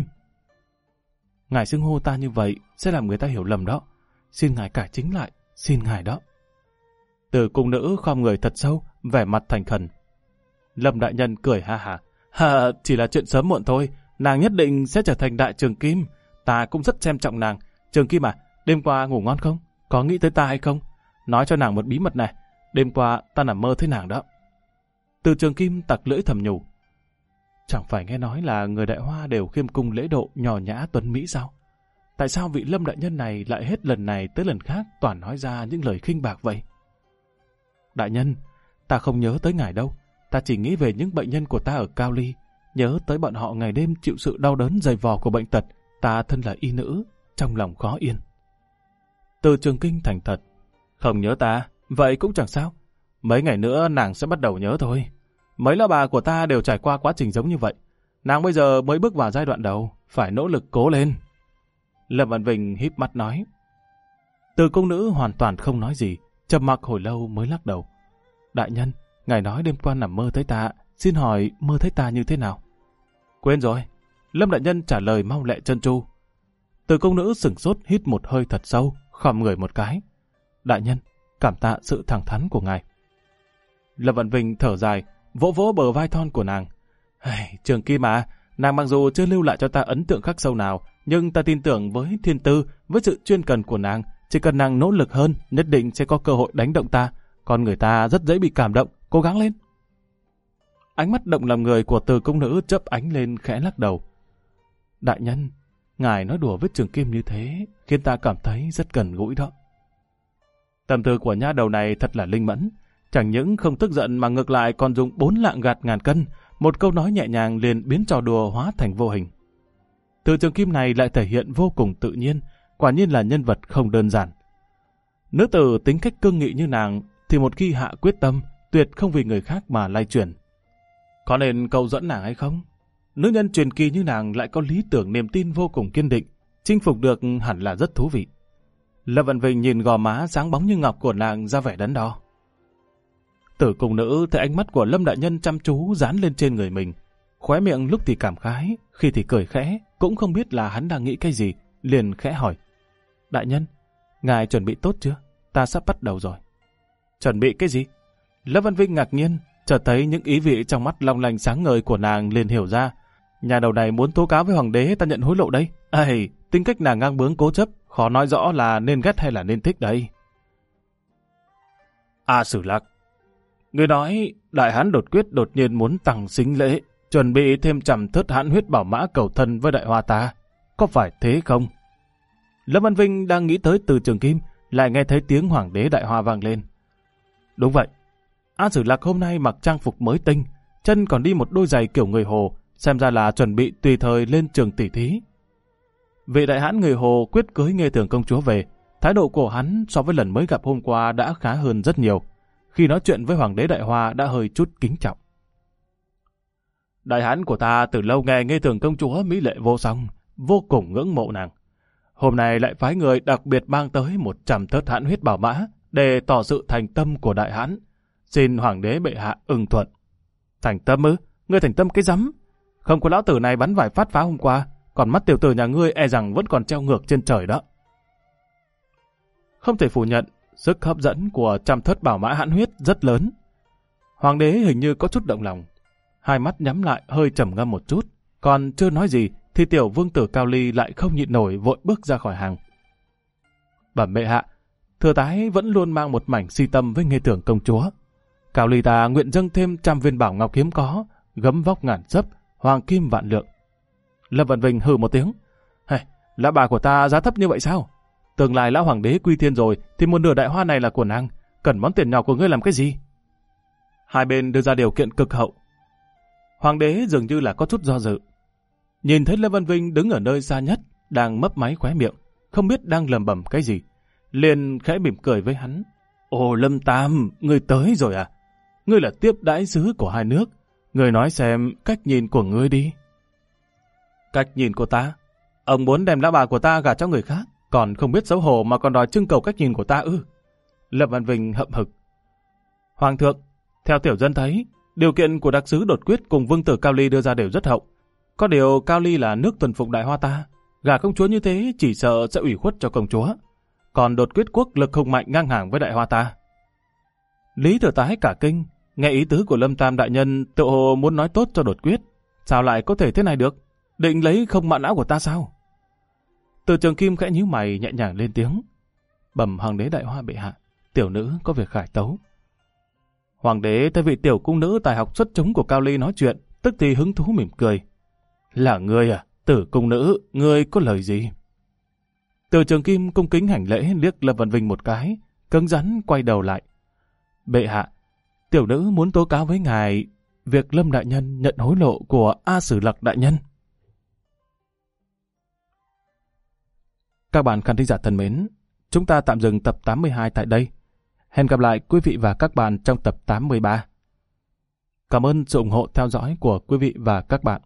Ngài xưng hô ta như vậy sẽ làm người ta hiểu lầm đó. Xin ngài cải chính lại, xin ngài đó. Từ cung nữ khom người thật sâu, vẻ mặt thành khẩn. Lâm đại nhân cười ha ha. Chỉ là chuyện sớm muộn thôi, nàng nhất định sẽ trở thành Đại Trường Kim. Ta cũng rất xem trọng nàng. Trường Kim à, đêm qua ngủ ngon không? Có nghĩ tới ta hay không? Nói cho nàng một bí mật này, đêm qua ta nằm mơ thấy nàng đó. Từ Trường Kim tặc lưỡi thầm nhủ. Chẳng phải nghe nói là người Đại Hoa đều khiêm cung lễ độ, nhỏ nhã tuấn mỹ sao? Tại sao vị Lâm đại nhân này lại hết lần này tới lần khác toàn nói ra những lời khinh bạc vậy? Đại nhân, ta không nhớ tới ngài đâu. Ta chỉ nghĩ về những bệnh nhân của ta ở Cao Ly, nhớ tới bọn họ ngày đêm chịu sự đau đớn dày vò của bệnh tật. Ta thân là y nữ, trong lòng khó yên. Từ Trường Kinh thành thật. Không nhớ ta, vậy cũng chẳng sao. Mấy ngày nữa nàng sẽ bắt đầu nhớ thôi. Mấy lão bà của ta đều trải qua quá trình giống như vậy. Nàng bây giờ mới bước vào giai đoạn đầu, phải nỗ lực cố lên. Lâm Văn Vinh híp mắt nói. Từ công nữ hoàn toàn không nói gì, trầm mặc hồi lâu mới lắc đầu. Đại nhân, ngài nói đêm qua nằm mơ thấy ta, xin hỏi mơ thấy ta như thế nào? Quên rồi. Lâm đại nhân trả lời mau lẹ trơn tru. Từ công nữ sửng sốt hít một hơi thật sâu, khom người một cái. Đại nhân, cảm tạ sự thẳng thắn của ngài. Lâm Văn Vinh thở dài, vỗ vỗ bờ vai thon của nàng. Trường Kim à, nàng mặc dù chưa lưu lại cho ta ấn tượng khắc sâu nào, nhưng ta tin tưởng với thiên tư, với sự chuyên cần của nàng, chỉ cần nàng nỗ lực hơn, nhất định sẽ có cơ hội đánh động ta. Con người ta rất dễ bị cảm động, cố gắng lên. Ánh mắt động lòng người của Từ công nữ chớp ánh lên khẽ lắc đầu. Đại nhân, ngài nói đùa với Trường Kim như thế, khiến ta cảm thấy rất gần gũi đó. Tâm tư của nha đầu này thật là linh mẫn, chẳng những không tức giận mà ngược lại còn dùng 4 lạng gạt ngàn cân, một câu nói nhẹ nhàng liền biến trò đùa hóa thành vô hình. Từ Trường Kim này lại thể hiện vô cùng tự nhiên, quả nhiên là nhân vật không đơn giản. Nữ tử tính cách cương nghị như nàng thì một khi hạ quyết tâm, tuyệt không vì người khác mà lay chuyển. Có nên câu dẫn nàng hay không? Nữ nhân truyền kỳ như nàng lại có lý tưởng niềm tin vô cùng kiên định, chinh phục được hẳn là rất thú vị. Lâm Văn Vinh nhìn gò má sáng bóng như ngọc của nàng ra vẻ đắn đo. Tử cung nữ thấy ánh mắt của Lâm đại nhân chăm chú dán lên trên người mình, khóe miệng lúc thì cảm khái, khi thì cười khẽ, cũng không biết là hắn đang nghĩ cái gì, liền khẽ hỏi. Đại nhân, ngài chuẩn bị tốt chưa? Ta sắp bắt đầu rồi. Chuẩn bị cái gì? Lâm Văn Vinh ngạc nhiên, chợt thấy những ý vị trong mắt long lanh sáng ngời của nàng liền hiểu ra. Nhà đầu này muốn tố cáo với hoàng đế ta nhận hối lộ đấy. Tính cách nàng ngang bướng cố chấp, khó nói rõ là nên ghét hay là nên thích đấy. Sử Lạc, người nói đại hán đột quyết đột nhiên muốn tăng sính lễ, chuẩn bị thêm 100 thớt hãn huyết bảo mã cầu thân với đại hoa ta. Có phải thế không? Lâm Văn Vinh đang nghĩ tới Từ Trường Kim, lại nghe thấy tiếng hoàng đế đại hoa vang lên. Đúng vậy. Sử Lạc hôm nay mặc trang phục mới tinh, chân còn đi một đôi giày kiểu người Hồ, xem ra là chuẩn bị tùy thời lên trường tỷ thí. Vị đại hãn người Hồ quyết cưới Nghê Thường công chúa về, thái độ của hắn so với lần mới gặp hôm qua đã khá hơn rất nhiều. Khi nói chuyện với hoàng đế đại hoa đã hơi chút kính trọng. Đại hãn của ta từ lâu nghe Nghê Thường công chúa mỹ lệ vô song, vô cùng ngưỡng mộ nàng. Hôm nay lại phái người đặc biệt mang tới 100 thớt hãn huyết bảo mã để tỏ sự thành tâm của đại hãn. Xin hoàng đế bệ hạ ưng thuận. Thành tâm ư? Ngươi thành tâm cái rắm? Không có lão tử này bắn vài phát phá hôm qua, còn mắt tiểu tử nhà ngươi e rằng vẫn còn treo ngược trên trời đó. Không thể phủ nhận, sức hấp dẫn của 100 thớt bảo mã hãn huyết rất lớn. Hoàng đế hình như có chút động lòng, hai mắt nhắm lại hơi trầm ngâm một chút, còn chưa nói gì thì tiểu vương tử Cao Ly lại không nhịn nổi vội bước ra khỏi hàng. Bẩm bệ hạ, thừa tái vẫn luôn mang một mảnh si tâm với Nghê Thường công chúa. Cao Ly ta nguyện dâng thêm 100 viên bảo ngọc hiếm có, gấm vóc ngàn sấp, hoàng kim vạn lượng. Lâm Văn Vinh hừ một tiếng. Lão bà của ta giá thấp như vậy sao? Tương lai lão hoàng đế quy thiên rồi thì một nửa đại hoa này là của nàng, cần món tiền nhỏ của ngươi làm cái gì? Hai bên đưa ra điều kiện cực hậu. Hoàng đế dường như là có chút do dự. Nhìn thấy Lâm Văn Vinh đứng ở nơi xa nhất, đang mấp máy khóe miệng, không biết đang lẩm bẩm cái gì, liền khẽ mỉm cười với hắn. Ồ Lâm Tam, ngươi tới rồi à? Ngươi là tiếp đãi sứ của hai nước, ngươi nói xem cách nhìn của ngươi đi. Cách nhìn của ta? Ông muốn đem lão bà của ta gả cho người khác, còn không biết xấu hổ mà còn đòi trưng cầu cách nhìn của ta ư? Lâm Văn Vinh hậm hực. Hoàng thượng, theo tiểu dân thấy, điều kiện của đặc sứ đột quyết cùng vương tử Cao Ly đưa ra đều rất hậu. Có điều Cao Ly là nước tuần phục đại hoa ta, gả công chúa như thế chỉ sợ sẽ ủy khuất cho công chúa. Còn đột quyết quốc lực hùng mạnh ngang hàng với đại hoa ta. Lý Thừa Tái cả kinh, nghe ý tứ của Lâm Tam đại nhân tự hồ muốn nói tốt cho đột quyết. Sao lại có thể thế này được? Định lấy không mạn não của ta sao? Từ Trường Kim khẽ nhíu mày nhẹ nhàng lên tiếng. Bẩm hoàng đế đại hoa bệ hạ, tiểu nữ có việc khải tấu. Hoàng đế thấy vị tiểu cung nữ tài học xuất chúng của Cao Ly nói chuyện, tức thì hứng thú mỉm cười. Là ngươi à? Tử cung nữ, ngươi có lời gì? Từ Trường Kim cung kính hành lễ liếc Lâm Vân Vinh một cái, cứng rắn quay đầu lại. Bệ hạ, tiểu nữ muốn tố cáo với ngài việc Lâm đại nhân nhận hối lộ của A Sử Lặc đại nhân. Các bạn khán thính giả thân mến, chúng ta tạm dừng tập 82 tại đây. Hẹn gặp lại quý vị và các bạn trong tập 83. Cảm ơn sự ủng hộ theo dõi của quý vị và các bạn.